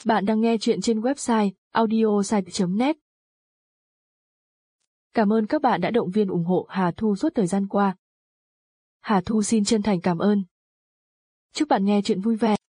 Bạn đang nghe chuyện trên website audiosite.net. Cảm ơn các bạn đã động viên ủng hộ Hà Thu suốt thời gian qua. Hà Thu xin chân thành cảm ơn. Chúc bạn nghe chuyện vui vẻ.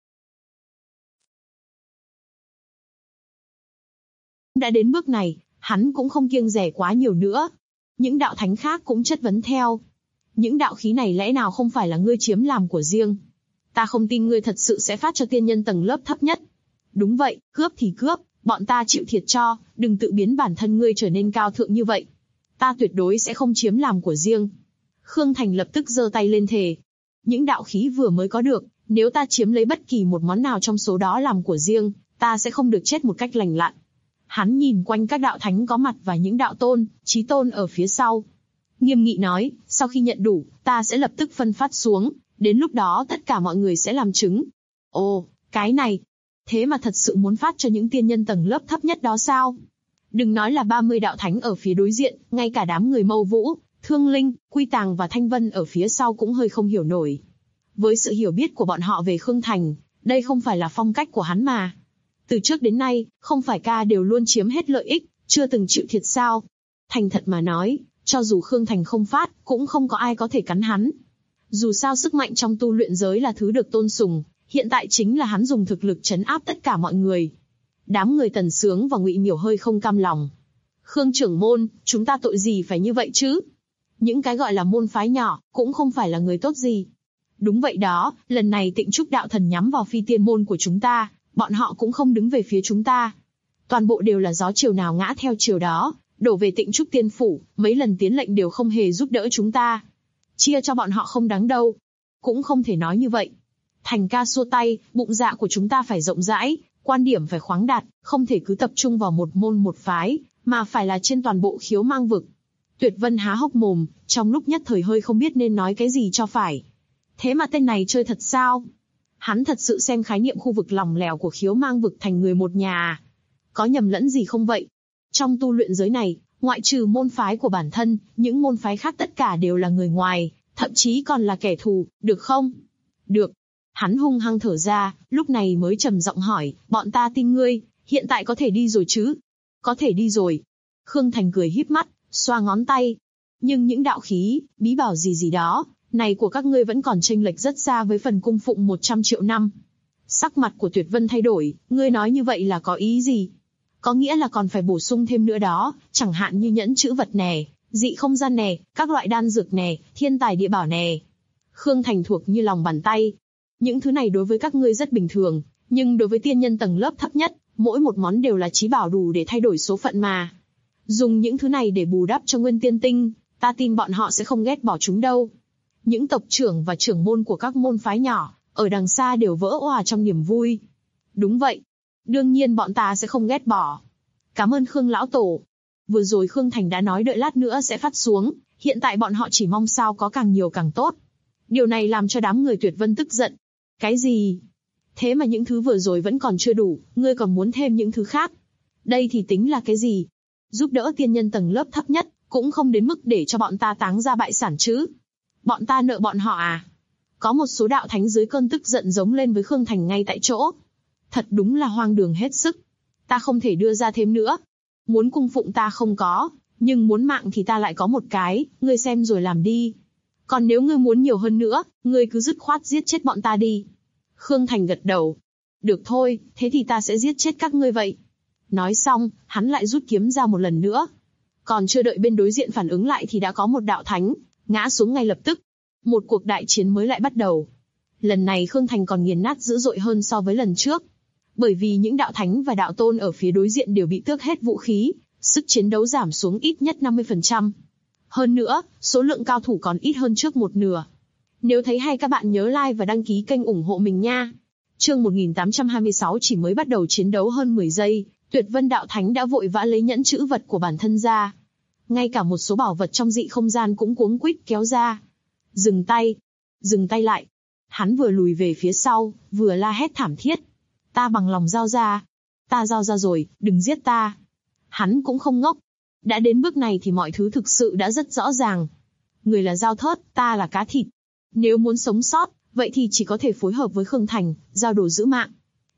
Đã đến bước này, hắn cũng không kiêng dè quá nhiều nữa. Những đạo thánh khác cũng chất vấn theo. Những đạo khí này lẽ nào không phải là ngươi chiếm làm của riêng? Ta không tin ngươi thật sự sẽ phát cho tiên nhân tầng lớp thấp nhất. Đúng vậy, cướp thì cướp, bọn ta chịu thiệt cho, đừng tự biến bản thân ngươi trở nên cao thượng như vậy. Ta tuyệt đối sẽ không chiếm làm của riêng. Khương Thành lập tức giơ tay lên thề. Những đạo khí vừa mới có được, nếu ta chiếm lấy bất kỳ một món nào trong số đó làm của riêng, ta sẽ không được chết một cách lành lặn. Hắn nhìn quanh các đạo thánh có mặt và những đạo tôn, chí tôn ở phía sau. Nghiêm nghị nói, sau khi nhận đủ, ta sẽ lập tức phân phát xuống, đến lúc đó tất cả mọi người sẽ làm chứng. Ồ, cái này, thế mà thật sự muốn phát cho những tiên nhân tầng lớp thấp nhất đó sao? Đừng nói là 30 đạo thánh ở phía đối diện, ngay cả đám người Mâu Vũ, Thương Linh, Quy Tàng và Thanh Vân ở phía sau cũng hơi không hiểu nổi. Với sự hiểu biết của bọn họ về Khương Thành, đây không phải là phong cách của hắn mà. Từ trước đến nay, không phải ca đều luôn chiếm hết lợi ích, chưa từng chịu thiệt sao? Thành thật mà nói, cho dù Khương Thành không phát, cũng không có ai có thể cắn hắn. Dù sao sức mạnh trong tu luyện giới là thứ được tôn sùng, hiện tại chính là hắn dùng thực lực trấn áp tất cả mọi người. Đám người Tần Sướng và Ngụy Miểu hơi không cam lòng. Khương trưởng môn, chúng ta tội gì phải như vậy chứ? Những cái gọi là môn phái nhỏ, cũng không phải là người tốt gì. Đúng vậy đó, lần này Tịnh Trúc đạo thần nhắm vào phi tiên môn của chúng ta, bọn họ cũng không đứng về phía chúng ta. Toàn bộ đều là gió chiều nào ngã theo chiều đó, đổ về Tịnh Trúc tiên phủ, mấy lần tiến lệnh đều không hề giúp đỡ chúng ta. Chia cho bọn họ không đáng đâu. Cũng không thể nói như vậy. Thành ca xua tay, bụng dạ của chúng ta phải rộng rãi, quan điểm phải khoáng đạt, không thể cứ tập trung vào một môn một phái, mà phải là trên toàn bộ Khiếu Mang vực. Tuyệt Vân há hốc mồm, trong lúc nhất thời hơi không biết nên nói cái gì cho phải. Thế mà tên này chơi thật sao? Hắn thật sự xem khái niệm khu vực lỏng lẻo của Khiếu Mang vực thành người một nhà à? Có nhầm lẫn gì không vậy? Trong tu luyện giới này, ngoại trừ môn phái của bản thân, những môn phái khác tất cả đều là người ngoài, thậm chí còn là kẻ thù, được không? Được. Hắn hung hăng thở ra, lúc này mới trầm giọng hỏi, bọn ta tin ngươi, hiện tại có thể đi rồi chứ? Có thể đi rồi. Khương Thành cười híp mắt, xoa ngón tay. Nhưng những đạo khí, bí bảo gì đó, này của các ngươi vẫn còn chênh lệch rất xa với phần cung phụng 100 triệu năm. Sắc mặt của Tuyệt Vân thay đổi, ngươi nói như vậy là có ý gì? Có nghĩa là còn phải bổ sung thêm nữa đó, chẳng hạn như nhẫn chữ vật nè, dị không gian nè, các loại đan dược nè, thiên tài địa bảo nè. Khương Thành thuộc như lòng bàn tay. Những thứ này đối với các ngươi rất bình thường, nhưng đối với tiên nhân tầng lớp thấp nhất, mỗi một món đều là chí bảo đủ để thay đổi số phận mà. Dùng những thứ này để bù đắp cho Nguyên Tiên Tinh, ta tin bọn họ sẽ không ghét bỏ chúng đâu. Những tộc trưởng và trưởng môn của các môn phái nhỏ, ở đằng xa đều vỡ òa trong niềm vui. Đúng vậy. Đương nhiên bọn ta sẽ không ghét bỏ. Cảm ơn Khương lão tổ. Vừa rồi Khương Thành đã nói đợi lát nữa sẽ phát xuống, hiện tại bọn họ chỉ mong sao có càng nhiều càng tốt. Điều này làm cho đám người Tuyệt Vân tức giận. Cái gì? Thế mà những thứ vừa rồi vẫn còn chưa đủ, ngươi còn muốn thêm những thứ khác. Đây thì tính là cái gì? Giúp đỡ tiên nhân tầng lớp thấp nhất, cũng không đến mức để cho bọn ta táng ra bại sản chứ. Bọn ta nợ bọn họ à? Có một số đạo thánh dưới cơn tức giận giống lên với Khương Thành ngay tại chỗ. Thật đúng là hoang đường hết sức. Ta không thể đưa ra thêm nữa. Muốn cung phụng ta không có, nhưng muốn mạng thì ta lại có một cái, ngươi xem rồi làm đi. Còn nếu ngươi muốn nhiều hơn nữa, ngươi cứ dứt khoát giết chết bọn ta đi. Khương Thành gật đầu. Được thôi, thế thì ta sẽ giết chết các ngươi vậy. Nói xong, hắn lại rút kiếm ra một lần nữa. Còn chưa đợi bên đối diện phản ứng lại thì đã có một đạo thánh ngã xuống ngay lập tức. Một cuộc đại chiến mới lại bắt đầu. Lần này Khương Thành còn nghiền nát dữ dội hơn so với lần trước. Bởi vì những đạo thánh và đạo tôn ở phía đối diện đều bị tước hết vũ khí, sức chiến đấu giảm xuống ít nhất 50%. Hơn nữa, số lượng cao thủ còn ít hơn trước một nửa. Nếu thấy hay các bạn nhớ like và đăng ký kênh ủng hộ mình nha. Chương 1826 chỉ mới bắt đầu chiến đấu hơn 10 giây, Tuyệt Vân đạo thánh đã vội vã lấy nhẫn chữ vật của bản thân ra. Ngay cả một số bảo vật trong dị không gian cũng cuống quýt kéo ra. Dừng tay. Dừng tay lại. Hắn vừa lùi về phía sau, vừa la hét thảm thiết. Ta bằng lòng giao ra. Ta giao ra rồi, đừng giết ta. Hắn cũng không ngốc. Đã đến bước này thì mọi thứ thực sự đã rất rõ ràng. Người là dao thớt, ta là cá thịt. Nếu muốn sống sót, vậy thì chỉ có thể phối hợp với Khương Thành, giao đồ giữ mạng.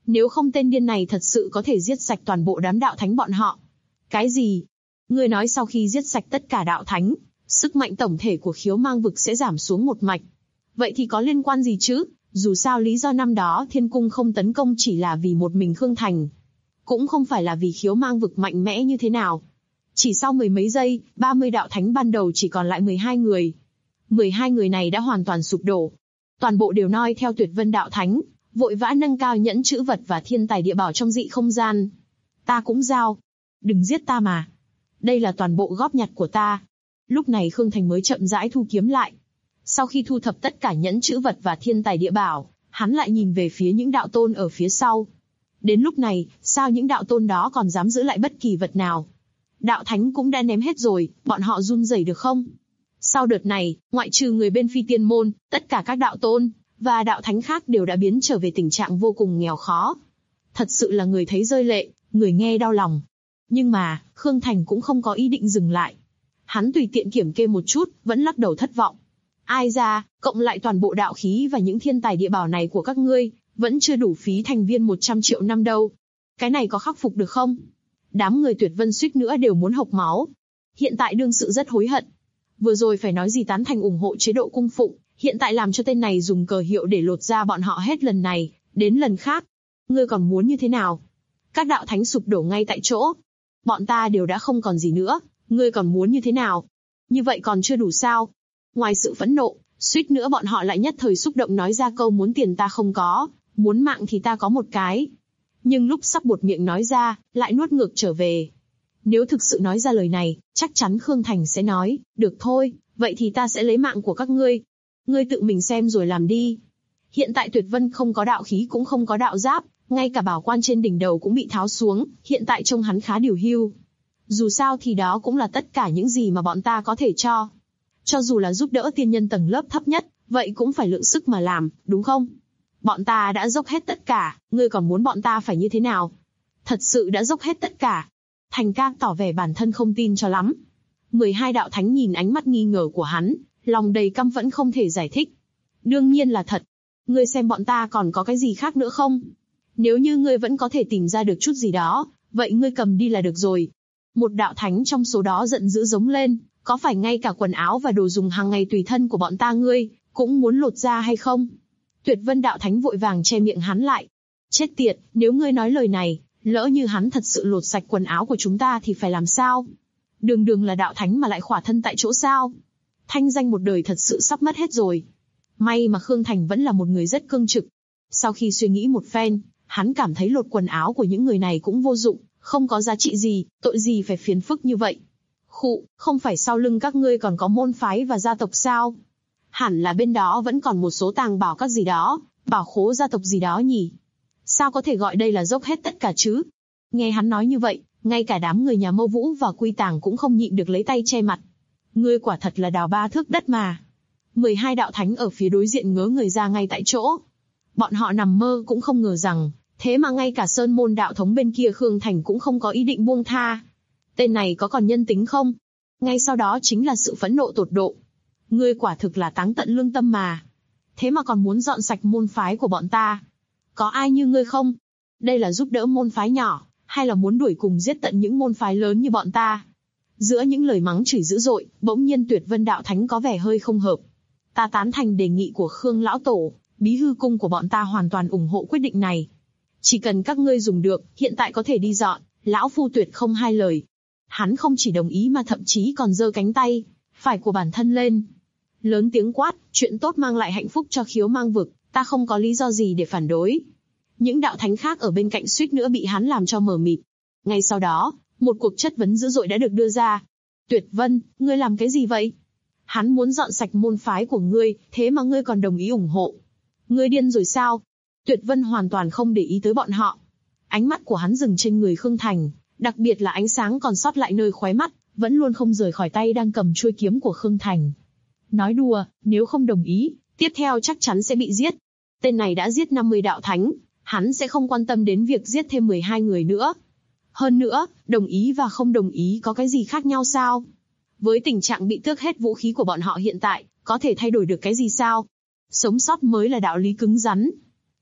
Nếu không tên điên này thật sự có thể giết sạch toàn bộ đám đạo thánh bọn họ. Cái gì? Ngươi nói sau khi giết sạch tất cả đạo thánh, sức mạnh tổng thể của khiếu mang vực sẽ giảm xuống một mạch. Vậy thì có liên quan gì chứ? Dù sao lý do năm đó thiên cung không tấn công chỉ là vì một mình Khương Thành. Cũng không phải là vì khiếu mang vực mạnh mẽ như thế nào. Chỉ sau mười mấy giây, 30 đạo thánh ban đầu chỉ còn lại 12 người. 12 người này đã hoàn toàn sụp đổ. Toàn bộ đều noi theo Tuyệt Vân đạo thánh, vội vã nâng cao nhẫn chữ vật và thiên tài địa bảo trong dị không gian. Ta cũng giao. Đừng giết ta mà. Đây là toàn bộ góp nhặt của ta. Lúc này Khương Thành mới chậm rãi thu kiếm lại. Sau khi thu thập tất cả nhẫn chữ vật và thiên tài địa bảo, hắn lại nhìn về phía những đạo tôn ở phía sau. Đến lúc này, sao những đạo tôn đó còn dám giữ lại bất kỳ vật nào? Đạo thánh cũng đã ném hết rồi, bọn họ run rẩy được không? Sau đợt này, ngoại trừ người bên Phi Tiên Môn, tất cả các đạo tôn và đạo thánh khác đều đã biến trở về tình trạng vô cùng nghèo khó. Thật sự là người thấy rơi lệ, người nghe đau lòng. Nhưng mà, Khương Thành cũng không có ý định dừng lại. Hắn tùy tiện kiểm kê một chút, vẫn lắc đầu thất vọng. Ai ra, cộng lại toàn bộ đạo khí và những thiên tài địa bảo này của các ngươi, vẫn chưa đủ phí thành viên 100 triệu năm đâu. Cái này có khắc phục được không? Đám người Tuyệt Vân suýt nữa đều muốn hộc máu. Hiện tại đương sự rất hối hận. Vừa rồi phải nói gì tán thành ủng hộ chế độ cung phụng, hiện tại làm cho tên này dùng cờ hiệu để lột ra bọn họ hết lần này, đến lần khác. Ngươi còn muốn như thế nào? Các đạo thánh sụp đổ ngay tại chỗ. Bọn ta đều đã không còn gì nữa, ngươi còn muốn như thế nào? Như vậy còn chưa đủ sao? Ngoài sự phẫn nộ, suýt nữa bọn họ lại nhất thời xúc động nói ra câu muốn tiền ta không có, muốn mạng thì ta có một cái. Nhưng lúc sắp buột miệng nói ra, lại nuốt ngược trở về. Nếu thực sự nói ra lời này, chắc chắn Khương Thành sẽ nói, được thôi, vậy thì ta sẽ lấy mạng của các ngươi. Ngươi tự mình xem rồi làm đi. Hiện tại Tuyệt Vân không có đạo khí cũng không có đạo giáp, ngay cả bảo quan trên đỉnh đầu cũng bị tháo xuống, hiện tại trông hắn khá điều hưu. Dù sao thì đó cũng là tất cả những gì mà bọn ta có thể cho. Cho dù là giúp đỡ tiên nhân tầng lớp thấp nhất, vậy cũng phải lượng sức mà làm, đúng không? Bọn ta đã dốc hết tất cả, ngươi còn muốn bọn ta phải như thế nào? Thật sự đã dốc hết tất cả. Thành ca tỏ vẻ bản thân không tin cho lắm. 12 đạo thánh nhìn ánh mắt nghi ngờ của hắn, lòng đầy căm phẫn không thể giải thích. Đương nhiên là thật. Ngươi xem bọn ta còn có cái gì khác nữa không? Nếu như ngươi vẫn có thể tìm ra được chút gì đó, vậy ngươi cầm đi là được rồi. Một đạo thánh trong số đó giận dữ giống lên, có phải ngay cả quần áo và đồ dùng hàng ngày tùy thân của bọn ta ngươi cũng muốn lột ra hay không? Tuyệt Vân đạo thánh vội vàng che miệng hắn lại. Chết tiệt, nếu ngươi nói lời này, lỡ như hắn thật sự lột sạch quần áo của chúng ta thì phải làm sao? Đường đường là đạo thánh mà lại khỏa thân tại chỗ sao? Thanh danh một đời thật sự sắp mất hết rồi. May mà Khương Thành vẫn là một người rất cương trực. Sau khi suy nghĩ một phen, hắn cảm thấy lột quần áo của những người này cũng vô dụng, không có giá trị gì, tội gì phải phiền phức như vậy. Khụ, không phải sau lưng các ngươi còn có môn phái và gia tộc sao? Hẳn là bên đó vẫn còn một số tàng bảo các gì đó, bảo khố gia tộc gì đó nhỉ? Sao có thể gọi đây là dốc hết tất cả chứ? Nghe hắn nói như vậy, ngay cả đám người nhà Mâu Vũ và Quy Tàng cũng không nhịn được lấy tay che mặt. Ngươi quả thật là đào 3 thước đất mà. 12 đạo thánh ở phía đối diện ngớ người ra ngay tại chỗ. Bọn họ nằm mơ cũng không ngờ rằng, thế mà ngay cả Sơn Môn đạo thống bên kia Khương Thành cũng không có ý định buông tha. Tên này có còn nhân tính không? Ngay sau đó chính là sự phẫn nộ tột độ. Ngươi quả thực là táng tận lương tâm mà. Thế mà còn muốn dọn sạch môn phái của bọn ta. Có ai như ngươi không? Đây là giúp đỡ môn phái nhỏ, hay là muốn đuổi cùng giết tận những môn phái lớn như bọn ta? Giữa những lời mắng chửi dữ dội, bỗng nhiên Tuyệt Vân đạo thánh có vẻ hơi không hợp. Ta tán thành đề nghị của Khương lão tổ, bí hư cung của bọn ta hoàn toàn ủng hộ quyết định này. Chỉ cần các ngươi dùng được, hiện tại có thể đi dọn, lão phu tuyệt không hai lời. Hắn không chỉ đồng ý mà thậm chí còn giơ cánh tay phải của bản thân lên, lớn tiếng quát, chuyện tốt mang lại hạnh phúc cho khiếu mang vực, ta không có lý do gì để phản đối. Những đạo thánh khác ở bên cạnh suýt nữa bị hắn làm cho mờ mịt. Ngay sau đó, một cuộc chất vấn dữ dội đã được đưa ra. Tuyệt Vân, ngươi làm cái gì vậy? Hắn muốn dọn sạch môn phái của ngươi, thế mà ngươi còn đồng ý ủng hộ. Ngươi điên rồi sao? Tuyệt Vân hoàn toàn không để ý tới bọn họ. Ánh mắt của hắn dừng trên người Khương Thành, đặc biệt là ánh sáng còn sót lại nơi khóe mắt, vẫn luôn không rời khỏi tay đang cầm chuôi kiếm của Khương Thành. Nói đùa, nếu không đồng ý, tiếp theo chắc chắn sẽ bị giết. Tên này đã giết 50 đạo thánh, hắn sẽ không quan tâm đến việc giết thêm 12 người nữa. Hơn nữa, đồng ý và không đồng ý có cái gì khác nhau sao? Với tình trạng bị tước hết vũ khí của bọn họ hiện tại, có thể thay đổi được cái gì sao? Sống sót mới là đạo lý cứng rắn.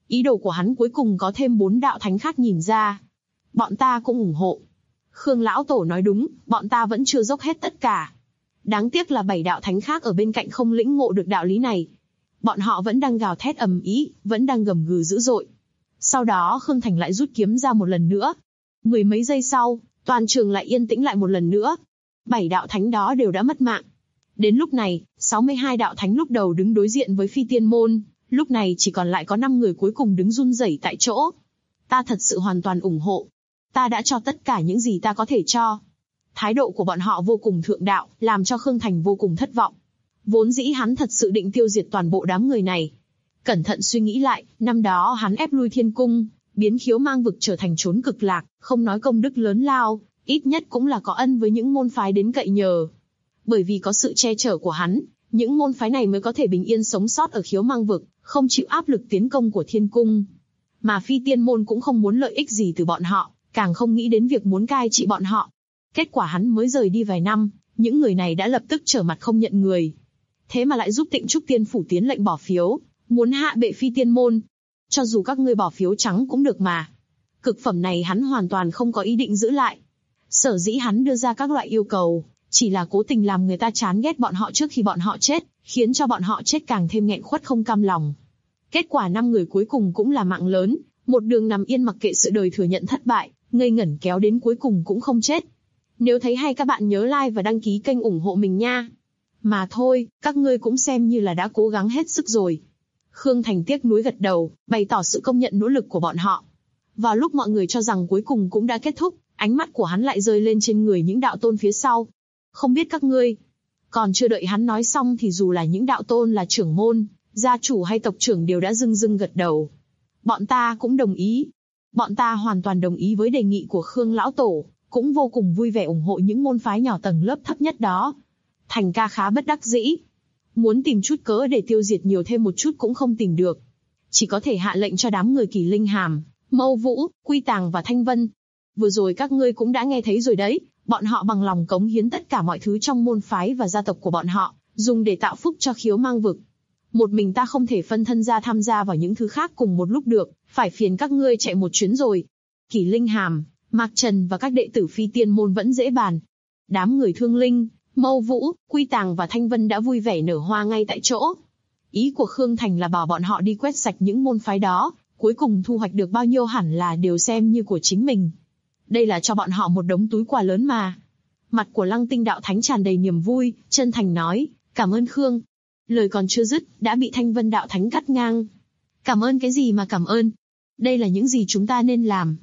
Ý đồ của hắn cuối cùng có thêm 4 đạo thánh khác nhìn ra. Bọn ta cũng ủng hộ. Khương lão tổ nói đúng, bọn ta vẫn chưa dốc hết tất cả. Đáng tiếc là 7 đạo thánh khác ở bên cạnh không lĩnh ngộ được đạo lý này. Bọn họ vẫn đang gào thét ầm ĩ, vẫn đang gầm gừ dữ dội. Sau đó Khương Thành lại rút kiếm ra một lần nữa. 10 mấy giây sau, toàn trường lại yên tĩnh lại một lần nữa. 7 đạo thánh đó đều đã mất mạng. Đến lúc này, 62 đạo thánh lúc đầu đứng đối diện với Phi Tiên Môn, lúc này chỉ còn lại có 5 người cuối cùng đứng run rẩy tại chỗ. Ta thật sự hoàn toàn ủng hộ. Ta đã cho tất cả những gì ta có thể cho. Thái độ của bọn họ vô cùng thượng đạo, làm cho Khương Thành vô cùng thất vọng. Vốn dĩ hắn thật sự định tiêu diệt toàn bộ đám người này. Cẩn thận suy nghĩ lại, năm đó hắn ép lui thiên cung, biến Khiếu Mang vực trở thành chốn cực lạc, không nói công đức lớn lao, ít nhất cũng là có ân với những môn phái đến cậy nhờ. Bởi vì có sự che chở của hắn, những môn phái này mới có thể bình yên sống sót ở Khiếu Mang vực, không chịu áp lực tiến công của thiên cung. Mà Phi Tiên Môn cũng không muốn lợi ích gì từ bọn họ, càng không nghĩ đến việc muốn cai trị bọn họ. Kết quả hắn mới rời đi vài năm, những người này đã lập tức trở mặt không nhận người. Thế mà lại giúp Tịnh Trúc Tiên Phủ tiến lệnh bỏ phiếu, muốn hạ bệ Phi Tiên Môn. Cho dù các ngươi bỏ phiếu trắng cũng được mà. Cực phẩm này hắn hoàn toàn không có ý định giữ lại. Sở dĩ hắn đưa ra các loại yêu cầu, chỉ là cố tình làm người ta chán ghét bọn họ trước khi bọn họ chết, khiến cho bọn họ chết càng thêm nghẹn khuất không cam lòng. Kết quả 5 người cuối cùng cũng là mạng lớn, một đường nằm yên mặc kệ sự đời thừa nhận thất bại, ngây ngẩn kéo đến cuối cùng cũng không chết. Nếu thấy hay các bạn nhớ like và đăng ký kênh ủng hộ mình nha. Mà thôi, các ngươi cũng xem như là đã cố gắng hết sức rồi. Khương Thành tiếc nuối gật đầu, bày tỏ sự công nhận nỗ lực của bọn họ. Vào lúc mọi người cho rằng cuối cùng cũng đã kết thúc, ánh mắt của hắn lại rơi lên trên người những đạo tôn phía sau. Không biết các ngươi. Còn chưa đợi hắn nói xong thì dù là những đạo tôn là trưởng môn, gia chủ hay tộc trưởng đều đã rưng rưng gật đầu. Bọn ta cũng đồng ý. Bọn ta hoàn toàn đồng ý với đề nghị của Khương lão tổ, cũng vô cùng vui vẻ ủng hộ những môn phái nhỏ tầng lớp thấp nhất đó. Thành ca khá bất đắc dĩ. Muốn tìm chút cớ để tiêu diệt nhiều thêm một chút cũng không tìm được. Chỉ có thể hạ lệnh cho đám người Kỳ Linh Hàm, Mâu Vũ, Quy Tàng và Thanh Vân. Vừa rồi các ngươi cũng đã nghe thấy rồi đấy, bọn họ bằng lòng cống hiến tất cả mọi thứ trong môn phái và gia tộc của bọn họ, dùng để tạo phúc cho Khiếu Mang vực. Một mình ta không thể phân thân ra tham gia vào những thứ khác cùng một lúc được, phải phiền các ngươi chạy một chuyến rồi. Kỳ Linh Hàm, Mạc Trần và các đệ tử Phi Tiên Môn vẫn dễ bàn. Đám người Thương Linh, Mâu Vũ, Quy Tàng và Thanh Vân đã vui vẻ nở hoa ngay tại chỗ. Ý của Khương Thành là bảo bọn họ đi quét sạch những môn phái đó, cuối cùng thu hoạch được bao nhiêu hẳn là đều xem như của chính mình. Đây là cho bọn họ một đống túi quà lớn mà. Mặt của Lăng Tinh đạo thánh tràn đầy niềm vui, chân thành nói, cảm ơn Khương. Lời còn chưa dứt, đã bị Thanh Vân đạo thánh cắt ngang. Cảm ơn cái gì mà cảm ơn? Đây là những gì chúng ta nên làm.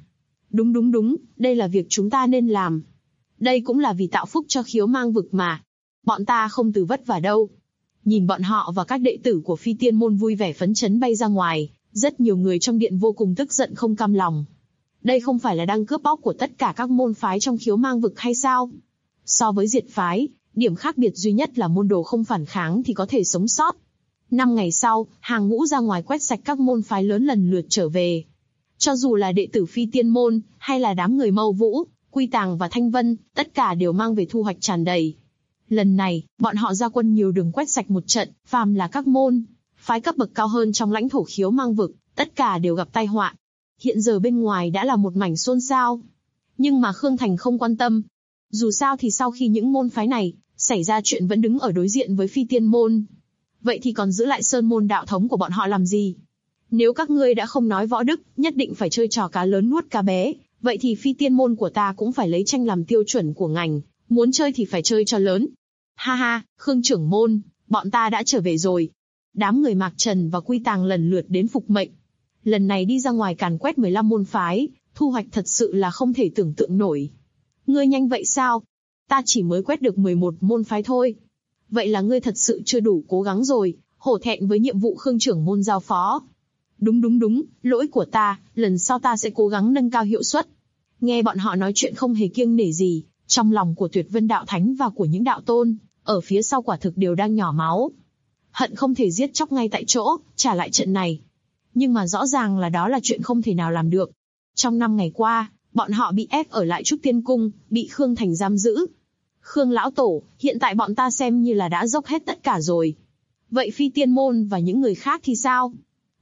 Đúng, đây là việc chúng ta nên làm. Đây cũng là vì tạo phúc cho Khiếu Mang vực mà. Bọn ta không từ vất vả đâu. Nhìn bọn họ và các đệ tử của Phi Tiên Môn vui vẻ phấn chấn bay ra ngoài, rất nhiều người trong điện vô cùng tức giận không cam lòng. Đây không phải là đang cướp bóc của tất cả các môn phái trong Khiếu Mang vực hay sao? So với diệt phái, điểm khác biệt duy nhất là môn đồ không phản kháng thì có thể sống sót. 5 ngày sau, hàng ngũ ra ngoài quét sạch các môn phái lớn lần lượt trở về. Cho dù là đệ tử Phi Tiên Môn, hay là đám người Mâu Vũ, Quy Tàng và Thanh Vân, tất cả đều mang về thu hoạch tràn đầy. Lần này, bọn họ ra quân nhiều đường quét sạch một trận, phàm là các môn phái cấp bậc cao hơn trong lãnh thổ Khiếu Mang vực, tất cả đều gặp tai họa. Hiện giờ bên ngoài đã là một mảnh xôn xao. Nhưng mà Khương Thành không quan tâm. Dù sao thì sau khi những môn phái này xảy ra chuyện vẫn đứng ở đối diện với Phi Tiên Môn. Vậy thì còn giữ lại sơn môn đạo thống của bọn họ làm gì? Nếu các ngươi đã không nói võ đức, nhất định phải chơi trò cá lớn nuốt cá bé, vậy thì Phi Tiên Môn của ta cũng phải lấy tranh làm tiêu chuẩn của ngành, muốn chơi thì phải chơi cho lớn. Ha ha, Khương trưởng môn, bọn ta đã trở về rồi. Đám người Mạc Trần và Quy Tàng lần lượt đến phục mệnh. Lần này đi ra ngoài càn quét 15 môn phái, thu hoạch thật sự là không thể tưởng tượng nổi. Ngươi nhanh vậy sao? Ta chỉ mới quét được 11 môn phái thôi. Vậy là ngươi thật sự chưa đủ cố gắng rồi, hổ thẹn với nhiệm vụ Khương trưởng môn giao phó. Đúng, lỗi của ta, lần sau ta sẽ cố gắng nâng cao hiệu suất. Nghe bọn họ nói chuyện không hề kiêng nể gì, trong lòng của Tuyệt Vân đạo thánh và của những đạo tôn, ở phía sau quả thực đều đang nhỏ máu. Hận không thể giết chóc ngay tại chỗ, trả lại trận này. Nhưng mà rõ ràng là đó là chuyện không thể nào làm được. Trong 5 ngày qua, bọn họ bị ép ở lại Trúc Tiên Cung, bị Khương Thành giam giữ. Khương lão tổ, hiện tại bọn ta xem như là đã dốc hết tất cả rồi. Vậy Phi Tiên Môn và những người khác thì sao?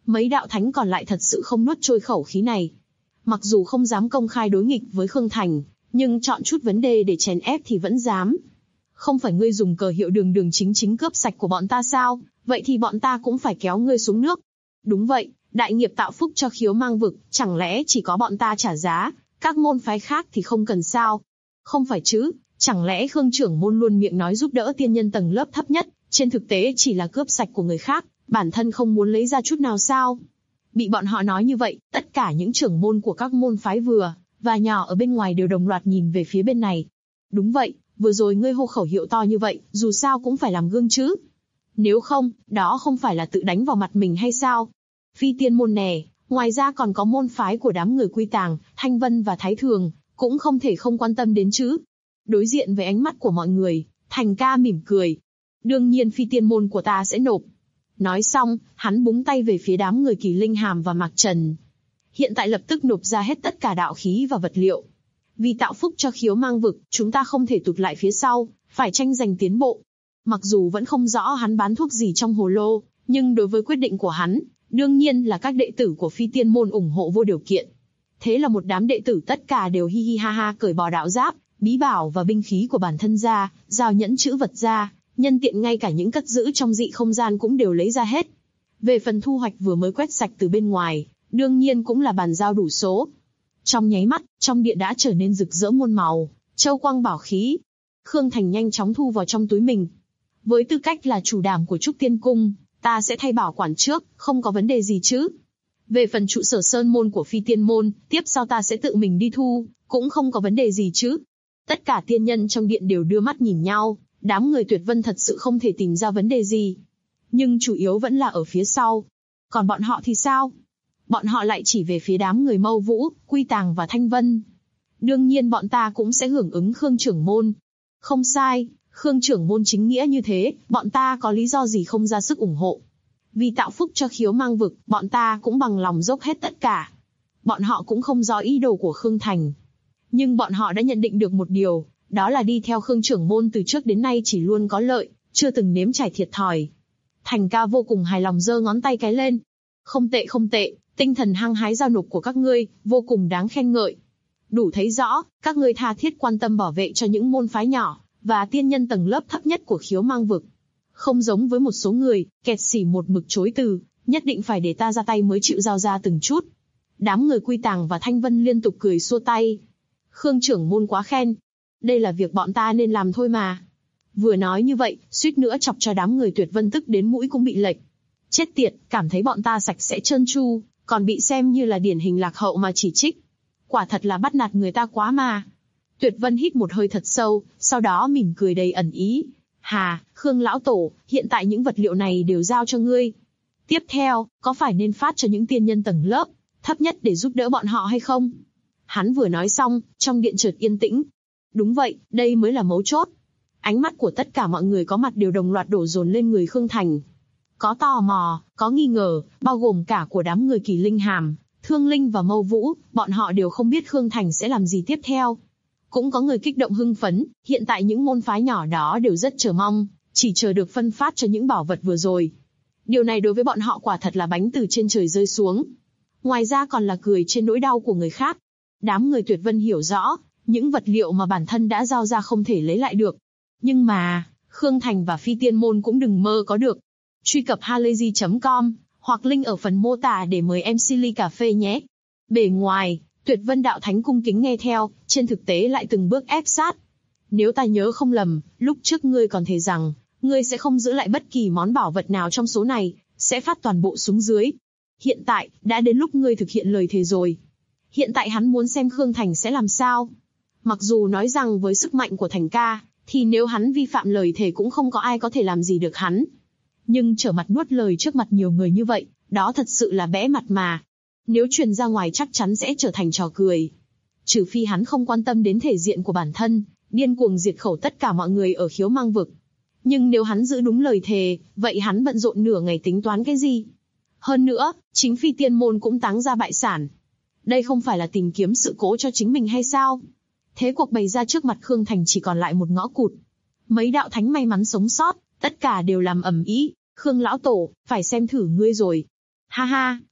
Mấy đạo thánh còn lại thật sự không nuốt trôi khẩu khí này. Mặc dù không dám công khai đối nghịch với Khương Thành, nhưng chọn chút vấn đề để chèn ép thì vẫn dám. Không phải ngươi dùng cờ hiệu đường đường chính chính cướp sạch của bọn ta sao, vậy thì bọn ta cũng phải kéo ngươi xuống nước. Đúng vậy, đại nghiệp tạo phúc cho Khiếu Mang vực, chẳng lẽ chỉ có bọn ta trả giá, các môn phái khác thì không cần sao? Không phải chứ, chẳng lẽ Khương trưởng môn luôn miệng nói giúp đỡ tiên nhân tầng lớp thấp nhất, trên thực tế chỉ là cướp sạch của người khác, bản thân không muốn lấy ra chút nào sao? Bị bọn họ nói như vậy, tất cả những trưởng môn của các môn phái vừa và nhỏ ở bên ngoài đều đồng loạt nhìn về phía bên này. Đúng vậy, vừa rồi ngươi hô khẩu hiệu to như vậy, dù sao cũng phải làm gương chứ. Nếu không, đó không phải là tự đánh vào mặt mình hay sao? Phi tiên môn nè, ngoài ra còn có môn phái của đám người Quy Tàng, Thanh Vân và Thái Thường, cũng không thể không quan tâm đến chứ. Đối diện với ánh mắt của mọi người, Thành Ca mỉm cười. Đương nhiên phi tiên môn của ta sẽ nộp. Nói xong, hắn búng tay về phía đám người Kỳ Linh Hàm và Mạc Trần. Hiện tại lập tức nộp ra hết tất cả đạo khí và vật liệu. Vì tạo phúc cho Khiếu Mang vực, chúng ta không thể tụt lại phía sau, phải tranh giành tiến bộ. Mặc dù vẫn không rõ hắn bán thuốc gì trong hồ lô, nhưng đối với quyết định của hắn, đương nhiên là các đệ tử của phi tiên môn ủng hộ vô điều kiện. Thế là một đám đệ tử tất cả đều hi hi ha ha cởi bỏ đạo giáp, bí bảo và binh khí của bản thân ra, giao nhẫn chữ vật ra, nhân tiện ngay cả những cất giữ trong dị không gian cũng đều lấy ra hết. Về phần thu hoạch vừa mới quét sạch từ bên ngoài, đương nhiên cũng là bàn giao đủ số. Trong nháy mắt, trong điện đã trở nên rực rỡ muôn màu, châu quang bảo khí. Khương Thành nhanh chóng thu vào trong túi mình. Với tư cách là chủ đảm của Trúc Tiên Cung, ta sẽ thay bảo quản trước, không có vấn đề gì chứ. Về phần trụ sở sơn môn của phi tiên môn, tiếp sau ta sẽ tự mình đi thu, cũng không có vấn đề gì chứ. Tất cả tiên nhân trong điện đều đưa mắt nhìn nhau, đám người Tuyệt Vân thật sự không thể tìm ra vấn đề gì. Nhưng chủ yếu vẫn là ở phía sau. Còn bọn họ thì sao? Bọn họ lại chỉ về phía đám người Mâu Vũ, Quy Tàng và Thanh Vân. Đương nhiên bọn ta cũng sẽ hưởng ứng Khương trưởng môn. Không sai, Khương trưởng môn chính nghĩa như thế, bọn ta có lý do gì không ra sức ủng hộ. Vì tạo phúc cho Khiếu Mang vực, bọn ta cũng bằng lòng dốc hết tất cả. Bọn họ cũng không rõ ý đồ của Khương Thành. Nhưng bọn họ đã nhận định được một điều, đó là đi theo Khương trưởng môn từ trước đến nay chỉ luôn có lợi, chưa từng nếm trải thiệt thòi. Thành Ca vô cùng hài lòng giơ ngón tay cái lên. Không tệ không tệ, tinh thần hăng hái giao nộp của các ngươi, vô cùng đáng khen ngợi. Đủ thấy rõ, các ngươi tha thiết quan tâm bảo vệ cho những môn phái nhỏ, và tiên nhân tầng lớp thấp nhất của Khiếu Mang vực. Không giống với một số người, kẹt xỉ một mực chối từ, nhất định phải để ta ra tay mới chịu giao ra từng chút. Đám người Quy Tàng và Thanh Vân liên tục cười xua tay. Khương trưởng môn quá khen. Đây là việc bọn ta nên làm thôi mà. Vừa nói như vậy, suýt nữa chọc cho đám người Tuyệt Vân tức đến mũi cũng bị lệch. Chết tiệt, cảm thấy bọn ta sạch sẽ trơn tru, còn bị xem như là điển hình lạc hậu mà chỉ trích. Quả thật là bắt nạt người ta quá mà. Tuyệt Vân hít một hơi thật sâu, sau đó mỉm cười đầy ẩn ý. Hà, Khương lão tổ, hiện tại những vật liệu này đều giao cho ngươi. Tiếp theo, có phải nên phát cho những tiên nhân tầng lớp thấp nhất để giúp đỡ bọn họ hay không? Hắn vừa nói xong, trong điện chợt yên tĩnh. Đúng vậy, đây mới là mấu chốt. Ánh mắt của tất cả mọi người có mặt đều đồng loạt đổ dồn lên người Khương Thành. Có tò mò, có nghi ngờ, bao gồm cả của đám người Kỳ Linh Hàm, Thương Linh và Mâu Vũ, bọn họ đều không biết Khương Thành sẽ làm gì tiếp theo. Cũng có người kích động hưng phấn, hiện tại những môn phái nhỏ đó đều rất chờ mong, chỉ chờ được phân phát cho những bảo vật vừa rồi. Điều này đối với bọn họ quả thật là bánh từ trên trời rơi xuống. Ngoài ra còn là cười trên nỗi đau của người khác. Đám người Tuyệt Vân hiểu rõ, những vật liệu mà bản thân đã giao ra không thể lấy lại được. Nhưng mà, Khương Thành và Phi Tiên Môn cũng đừng mơ có được. Truy cập halayzi.com, hoặc link ở phần mô tả để mời MC ly cà phê nhé. Bề ngoài, Tuyệt Vân đạo thánh cung kính nghe theo, trên thực tế lại từng bước ép sát. Nếu ta nhớ không lầm, lúc trước ngươi còn thề rằng, ngươi sẽ không giữ lại bất kỳ món bảo vật nào trong số này, sẽ phát toàn bộ xuống dưới. Hiện tại, đã đến lúc ngươi thực hiện lời thề rồi. Hiện tại hắn muốn xem Khương Thành sẽ làm sao. Mặc dù nói rằng với sức mạnh của Thành Ca, thì nếu hắn vi phạm lời thề cũng không có ai có thể làm gì được hắn. Nhưng trở mặt nuốt lời trước mặt nhiều người như vậy, đó thật sự là bẽ mặt mà. Nếu truyền ra ngoài chắc chắn sẽ trở thành trò cười. Trừ phi hắn không quan tâm đến thể diện của bản thân, điên cuồng diệt khẩu tất cả mọi người ở Khiếu Mang vực. Nhưng nếu hắn giữ đúng lời thề, vậy hắn bận rộn nửa ngày tính toán cái gì? Hơn nữa, chính Phi Tiên Môn cũng táng ra bại sản. Đây không phải là tìm kiếm sự cố cho chính mình hay sao? Thế cuộc bày ra trước mặt Khương Thành chỉ còn lại một ngõ cụt. Mấy đạo thánh may mắn sống sót, tất cả đều làm ầm ĩ. Khương lão tổ, phải xem thử ngươi rồi. Ha ha,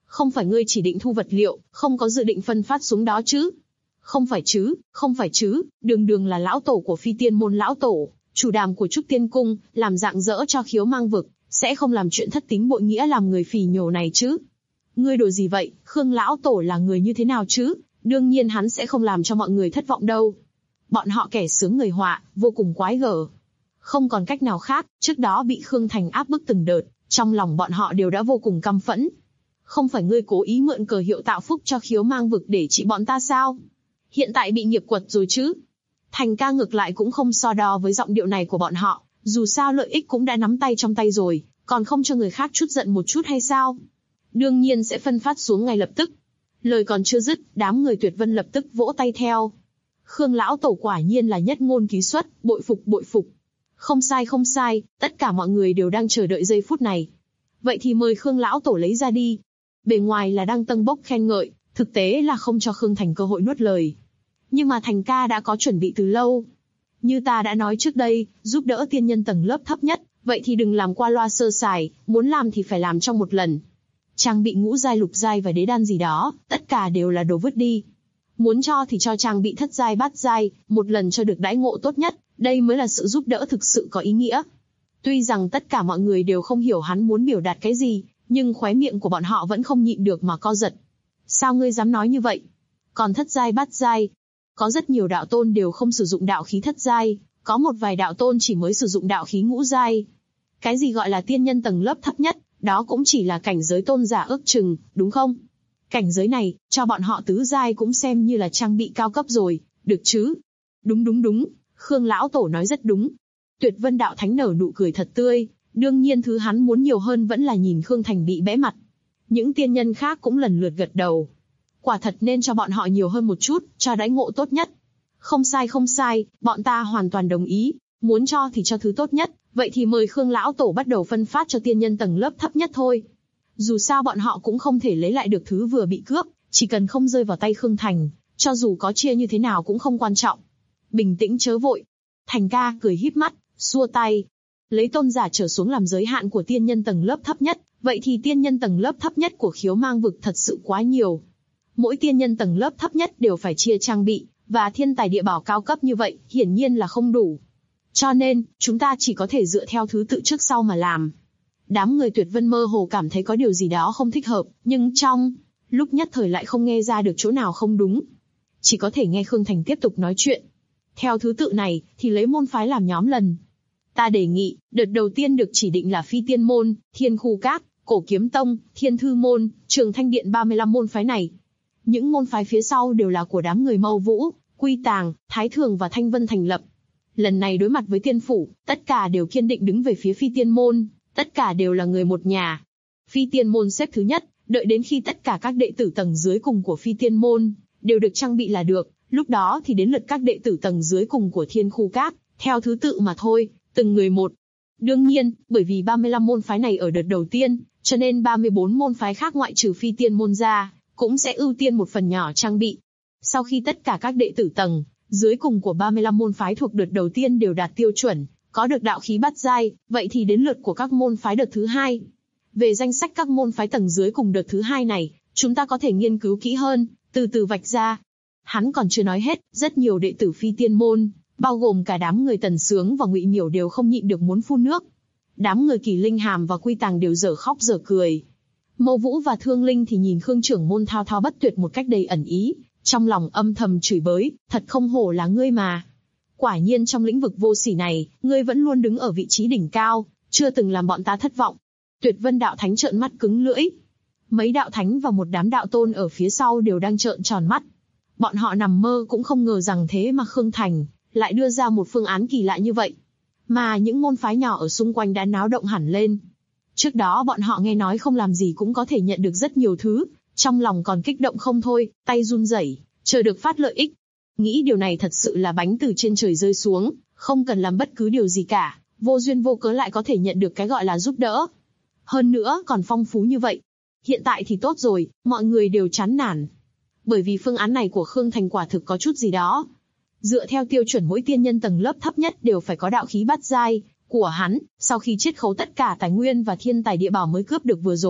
Không phải ngươi chỉ định thu vật liệu, không có dự định phân phát xuống đó chứ? Không phải chứ, đường là lão tổ của Phi Tiên môn lão tổ, chủ đàm của Trúc Tiên cung, làm rạng rỡ cho Khiếu Mang vực, sẽ không làm chuyện thất tín bội nghĩa làm người phỉ nhổ này chứ. Ngươi đồ gì vậy, Khương lão tổ là người như thế nào chứ? Đương nhiên hắn sẽ không làm cho mọi người thất vọng đâu. Bọn họ kẻ sướng người họa, vô cùng quái gở. Không còn cách nào khác, trước đó bị Khương Thành áp bức từng đợt, trong lòng bọn họ đều đã vô cùng căm phẫn. Không phải ngươi cố ý mượn cờ hiệu tạo phúc cho Khiếu Mang vực để trị bọn ta sao? Hiện tại bị nghiệp quật rồi chứ? Thành ca ngược lại cũng không so đo với giọng điệu này của bọn họ, dù sao lợi ích cũng đã nắm tay trong tay rồi, còn không cho người khác chút giận một chút hay sao? Đương nhiên sẽ phân phát xuống ngay lập tức. Lời còn chưa dứt, đám người Tuyệt Vân lập tức vỗ tay theo. Khương lão tổ quả nhiên là nhất ngôn ký xuất, bội phục. Không sai, tất cả mọi người đều đang chờ đợi giây phút này. Vậy thì mời Khương lão tổ lấy ra đi. Bề ngoài là đang tâng bốc khen ngợi, thực tế là không cho Khương Thành cơ hội nuốt lời. Nhưng mà Thành ca đã có chuẩn bị từ lâu. Như ta đã nói trước đây, giúp đỡ tiên nhân tầng lớp thấp nhất, vậy thì đừng làm qua loa sơ sài, muốn làm thì phải làm trong một lần. Trang bị ngũ giai lục giai và đế đan gì đó, tất cả đều là đồ vứt đi. Muốn cho thì cho trang bị thất giai bát giai, một lần cho được đãi ngộ tốt nhất, đây mới là sự giúp đỡ thực sự có ý nghĩa. Tuy rằng tất cả mọi người đều không hiểu hắn muốn biểu đạt cái gì, nhưng khóe miệng của bọn họ vẫn không nhịn được mà co giật. Sao ngươi dám nói như vậy? Còn thất giai bát giai, có rất nhiều đạo tôn đều không sử dụng đạo khí thất giai, có một vài đạo tôn chỉ mới sử dụng đạo khí ngũ giai. Cái gì gọi là tiên nhân tầng lớp thấp nhất, đó cũng chỉ là cảnh giới tôn giả ước chừng, đúng không? Cảnh giới này, cho bọn họ tứ giai cũng xem như là trang bị cao cấp rồi, được chứ? Đúng, Khương lão tổ nói rất đúng. Tuyệt Vân đạo thánh nở nụ cười thật tươi, đương nhiên thứ hắn muốn nhiều hơn vẫn là nhìn Khương Thành bị bẽ mặt. Những tiên nhân khác cũng lần lượt gật đầu. Quả thật nên cho bọn họ nhiều hơn một chút, cho đãi ngộ tốt nhất. Không sai, bọn ta hoàn toàn đồng ý, muốn cho thì cho thứ tốt nhất, vậy thì mời Khương lão tổ bắt đầu phân phát cho tiên nhân tầng lớp thấp nhất thôi. Dù sao bọn họ cũng không thể lấy lại được thứ vừa bị cướp, chỉ cần không rơi vào tay Khương Thành, cho dù có chia như thế nào cũng không quan trọng. Bình tĩnh chớ vội. Thành ca cười híp mắt, xua tay. Lấy tôn giả trở xuống làm giới hạn của tiên nhân tầng lớp thấp nhất, vậy thì tiên nhân tầng lớp thấp nhất của Khiếu Mang vực thật sự quá nhiều. Mỗi tiên nhân tầng lớp thấp nhất đều phải chia trang bị, và thiên tài địa bảo cao cấp như vậy, hiển nhiên là không đủ. Cho nên, chúng ta chỉ có thể dựa theo thứ tự trước sau mà làm. Đám người Tuyệt Vân mơ hồ cảm thấy có điều gì đó không thích hợp, nhưng trong lúc nhất thời lại không nghe ra được chỗ nào không đúng. Chỉ có thể nghe Khương Thành tiếp tục nói chuyện. Theo thứ tự này, thì lấy môn phái làm nhóm lần. Ta đề nghị, đợt đầu tiên được chỉ định là Phi Tiên môn, Thiên Khu Các, Cổ Kiếm Tông, Thiên Thư môn, Trường Thanh Điện 35 môn phái này. Những môn phái phía sau đều là của đám người Mâu Vũ, Quy Tàng, Thái Thường và Thanh Vân thành lập. Lần này đối mặt với Tiên phủ, tất cả đều kiên định đứng về phía Phi Tiên môn, tất cả đều là người một nhà. Phi Tiên môn xếp thứ nhất, đợi đến khi tất cả các đệ tử tầng dưới cùng của Phi Tiên môn đều được trang bị là được, lúc đó thì đến lượt các đệ tử tầng dưới cùng của Thiên Khu Các, theo thứ tự mà thôi, từng người một. Đương nhiên, bởi vì 35 môn phái này ở đợt đầu tiên, cho nên 34 môn phái khác ngoại trừ Phi Tiên môn ra, cũng sẽ ưu tiên một phần nhỏ trang bị. Sau khi tất cả các đệ tử tầng dưới cùng của 35 môn phái thuộc đợt đầu tiên đều đạt tiêu chuẩn, có được đạo khí bát giai, vậy thì đến lượt của các môn phái đợt thứ hai. Về danh sách các môn phái tầng dưới cùng đợt thứ hai này, chúng ta có thể nghiên cứu kỹ hơn, từ từ vạch ra. Hắn còn chưa nói hết, rất nhiều đệ tử Phi Tiên môn, bao gồm cả đám người Tần Sướng và Ngụy Miểu đều không nhịn được muốn phun nước. Đám người Kỳ Linh Hàm và Quy Tàng đều dở khóc dở cười. Mâu Vũ và Thương Linh thì nhìn Khương trưởng môn thao thao bất tuyệt một cách đầy ẩn ý, trong lòng âm thầm chửi bới, thật không hổ là ngươi mà. Quả nhiên trong lĩnh vực vô sỉ này, ngươi vẫn luôn đứng ở vị trí đỉnh cao, chưa từng làm bọn ta thất vọng. Tuyệt Vân đạo thánh trợn mắt cứng lưỡi. Mấy đạo thánh và một đám đạo tôn ở phía sau đều đang trợn tròn mắt. Bọn họ nằm mơ cũng không ngờ rằng thế mà Khương Thành lại đưa ra một phương án kỳ lạ như vậy. Mà những môn phái nhỏ ở xung quanh đã náo động hẳn lên. Trước đó bọn họ nghe nói không làm gì cũng có thể nhận được rất nhiều thứ, trong lòng còn kích động không thôi, tay run rẩy, chờ được phát lợi ích. Nghĩ điều này thật sự là bánh từ trên trời rơi xuống, không cần làm bất cứ điều gì cả, vô duyên vô cớ lại có thể nhận được cái gọi là giúp đỡ. Hơn nữa còn phong phú như vậy. Hiện tại thì tốt rồi, mọi người đều chán nản. Bởi vì phương án này của Khương Thành quả thực có chút gì đó. Dựa theo tiêu chuẩn mỗi tiên nhân tầng lớp thấp nhất đều phải có đạo khí bát giai của hắn, sau khi chiết khấu tất cả tài nguyên và thiên tài địa bảo mới cướp được vừa rồi,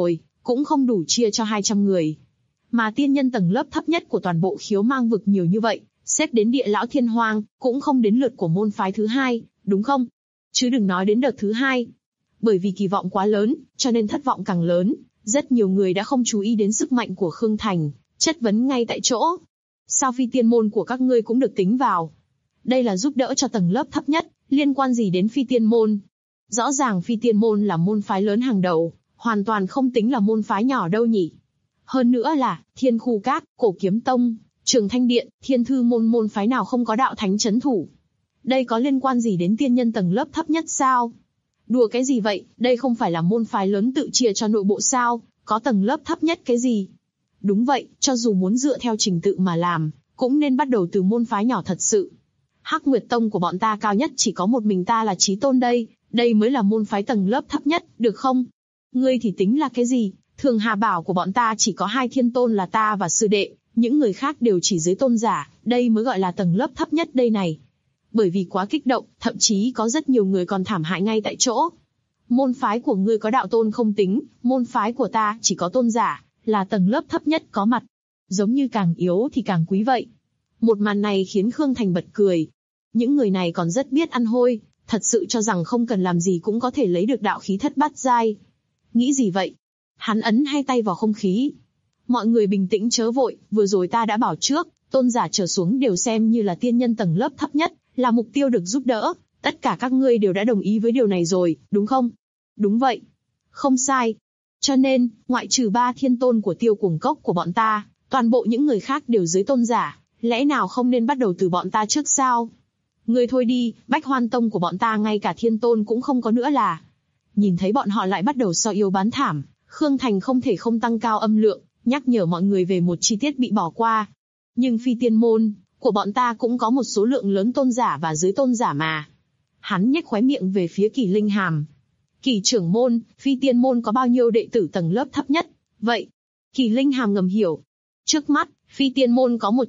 cũng không đủ chia cho 200 người. Mà tiên nhân tầng lớp thấp nhất của toàn bộ Khiếu Mang vực nhiều như vậy, xếp đến Địa Lão Thiên Hoang, cũng không đến lượt của môn phái thứ hai, đúng không? Chứ đừng nói đến đợt thứ hai. Bởi vì kỳ vọng quá lớn, cho nên thất vọng càng lớn, rất nhiều người đã không chú ý đến sức mạnh của Khương Thành, chất vấn ngay tại chỗ. Sao phi tiên môn của các ngươi cũng được tính vào? Đây là giúp đỡ cho tầng lớp thấp nhất, liên quan gì đến phi tiên môn? Rõ ràng phi tiên môn là môn phái lớn hàng đầu, hoàn toàn không tính là môn phái nhỏ đâu nhỉ. Hơn nữa là, Thiên Khu Các, Cổ Kiếm Tông, Trường Thanh Điện, Thiên Thư môn môn phái nào không có đạo thánh chấn thủ. Đây có liên quan gì đến tiên nhân tầng lớp thấp nhất sao? Đùa cái gì vậy, đây không phải là môn phái lớn tự chia cho nội bộ sao, có tầng lớp thấp nhất cái gì? Đúng vậy, cho dù muốn dựa theo trình tự mà làm, cũng nên bắt đầu từ môn phái nhỏ thật sự. Hắc Nguyệt Tông của bọn ta cao nhất chỉ có một mình ta là Chí Tôn đây, đây mới là môn phái tầng lớp thấp nhất, được không? Ngươi thì tính là cái gì? Thường Hà Bảo của bọn ta chỉ có 2 thiên tôn là ta và sư đệ, những người khác đều chỉ dưới tôn giả, đây mới gọi là tầng lớp thấp nhất đây này. Bởi vì quá kích động, thậm chí có rất nhiều người còn thảm hại ngay tại chỗ. Môn phái của ngươi có đạo tôn không tính, môn phái của ta chỉ có tôn giả, là tầng lớp thấp nhất có mặt. Giống như càng yếu thì càng quý vậy. Một màn này khiến Khương Thành bật cười. Những người này còn rất biết ăn hôi, thật sự cho rằng không cần làm gì cũng có thể lấy được đạo khí thất bát giai. Nghĩ gì vậy? Hắn ấn hai tay vào không khí. Mọi người bình tĩnh chớ vội, vừa rồi ta đã bảo trước, tôn giả trở xuống đều xem như là tiên nhân tầng lớp thấp nhất, là mục tiêu được giúp đỡ. Tất cả các ngươi đều đã đồng ý với điều này rồi, đúng không? Đúng vậy. Không sai. Cho nên, ngoại trừ 3 thiên tôn của Tiêu Cuồng Cốc của bọn ta, toàn bộ những người khác đều dưới tôn giả, lẽ nào không nên bắt đầu từ bọn ta trước sao? Ngươi thôi đi, Bách Hoan Tông của bọn ta ngay cả thiên tôn cũng không có nữa là. Nhìn thấy bọn họ lại bắt đầu so yêu bán thảm, Khương Thành không thể không tăng cao âm lượng, nhắc nhở mọi người về một chi tiết bị bỏ qua. Nhưng phi tiên môn của bọn ta cũng có một số lượng lớn tôn giả và dưới tôn giả mà. Hắn nhếch khóe miệng về phía Kỳ Linh Hàm. Kỳ trưởng môn, phi tiên môn có bao nhiêu đệ tử tầng lớp thấp nhất? Vậy, Kỳ Linh Hàm ngầm hiểu. Trước mắt, phi tiên môn có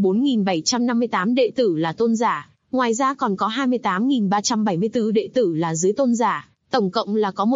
104.758 đệ tử là tôn giả, ngoài ra còn có 28.374 đệ tử là dưới tôn giả, tổng cộng là có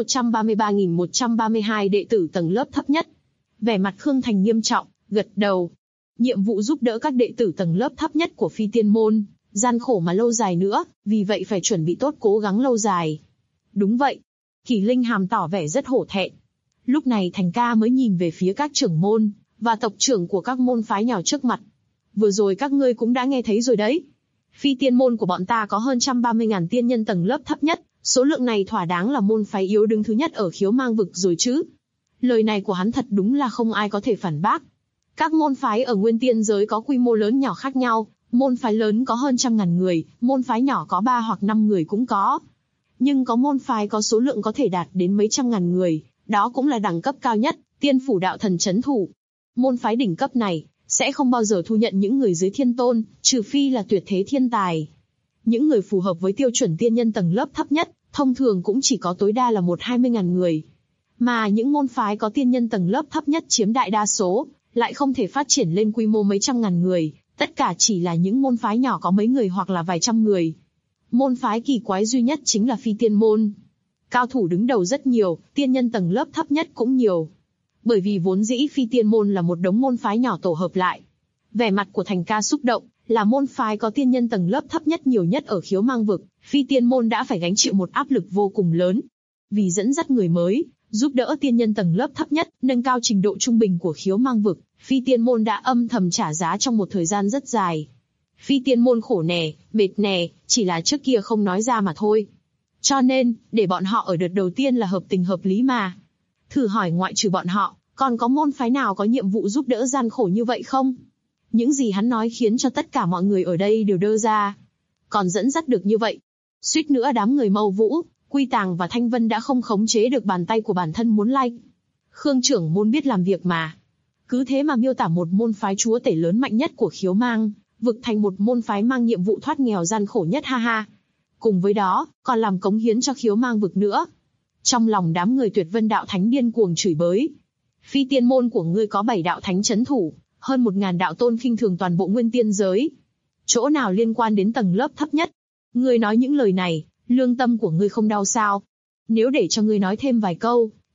133.132 đệ tử tầng lớp thấp nhất. Vẻ mặt Khương Thành nghiêm trọng, gật đầu. Nhiệm vụ giúp đỡ các đệ tử tầng lớp thấp nhất của phi tiên môn, gian khổ mà lâu dài nữa, vì vậy phải chuẩn bị tốt cố gắng lâu dài. Đúng vậy. Kỳ Linh Hàm tỏ vẻ rất hổ thẹn. Lúc này Thành ca mới nhìn về phía các trưởng môn, và tộc trưởng của các môn phái nhỏ trước mặt. Vừa rồi các ngươi cũng đã nghe thấy rồi đấy. Phi tiên môn của bọn ta có hơn 130.000 tiên nhân tầng lớp thấp nhất, số lượng này thỏa đáng là môn phái yếu đứng thứ nhất ở Khiếu Mang vực rồi chứ. Lời này của hắn thật đúng là không ai có thể phản bác. Các môn phái ở Nguyên Tiên giới có quy mô lớn nhỏ khác nhau, môn phái lớn có hơn 100.000 người, môn phái nhỏ có 3 hoặc 5 người cũng có. Nhưng có môn phái có số lượng có thể đạt đến mấy trăm ngàn người, đó cũng là đẳng cấp cao nhất, tiên phủ đạo thần chấn thủ. Môn phái đỉnh cấp này sẽ không bao giờ thu nhận những người dưới thiên tôn, trừ phi là tuyệt thế thiên tài. Những người phù hợp với tiêu chuẩn tiên nhân tầng lớp thấp nhất, thông thường cũng chỉ có tối đa là 1-20.000 người. Mà những môn phái có tiên nhân tầng lớp thấp nhất chiếm đại đa số, lại không thể phát triển lên quy mô mấy trăm ngàn người, tất cả chỉ là những môn phái nhỏ có mấy người hoặc là vài trăm người. Môn phái kỳ quái duy nhất chính là phi tiên môn. Cao thủ đứng đầu rất nhiều, tiên nhân tầng lớp thấp nhất cũng nhiều. Bởi vì vốn dĩ phi tiên môn là một đống môn phái nhỏ tổ hợp lại. Vẻ mặt của Thành ca xúc động, là môn phái có tiên nhân tầng lớp thấp nhất nhiều nhất ở Khiếu Mang vực, phi tiên môn đã phải gánh chịu một áp lực vô cùng lớn. Vì dẫn dắt người mới, giúp đỡ tiên nhân tầng lớp thấp nhất, nâng cao trình độ trung bình của Khiếu Mang vực, phi tiên môn đã âm thầm trả giá trong một thời gian rất dài. Phi tiên môn khổ nè, mệt nè, chỉ là trước kia không nói ra mà thôi. Cho nên, để bọn họ ở đợt đầu tiên là hợp tình hợp lý mà. Thử hỏi ngoại trừ bọn họ, còn có môn phái nào có nhiệm vụ giúp đỡ gian khổ như vậy không? Những gì hắn nói khiến cho tất cả mọi người ở đây đều đơ ra. Còn dẫn dắt được như vậy. Suýt nữa đám người Mâu Vũ, Quy Tàng và Thanh Vân đã không khống chế được bàn tay của bản thân muốn lay. Khương trưởng môn biết làm việc mà. Cứ thế mà miêu tả một môn phái chúa tể lớn mạnh nhất của Khiếu Mang vực thành một môn phái mang nhiệm vụ thoát nghèo gian khổ nhất ha ha. Cùng với đó, còn làm cống hiến cho Khiếu Mang vực nữa. Trong lòng đám người Tuyệt Vân đạo thánh điên cuồng chửi bới. Phi tiên môn của ngươi có 7 đạo thánh chấn thủ, hơn 1.000 đạo tôn khinh thường toàn bộ Nguyên Tiên giới. Chỗ nào liên quan đến tầng lớp thấp nhất? Ngươi nói những lời này, lương tâm của ngươi không đau sao? Nếu để cho ngươi nói thêm vài câu,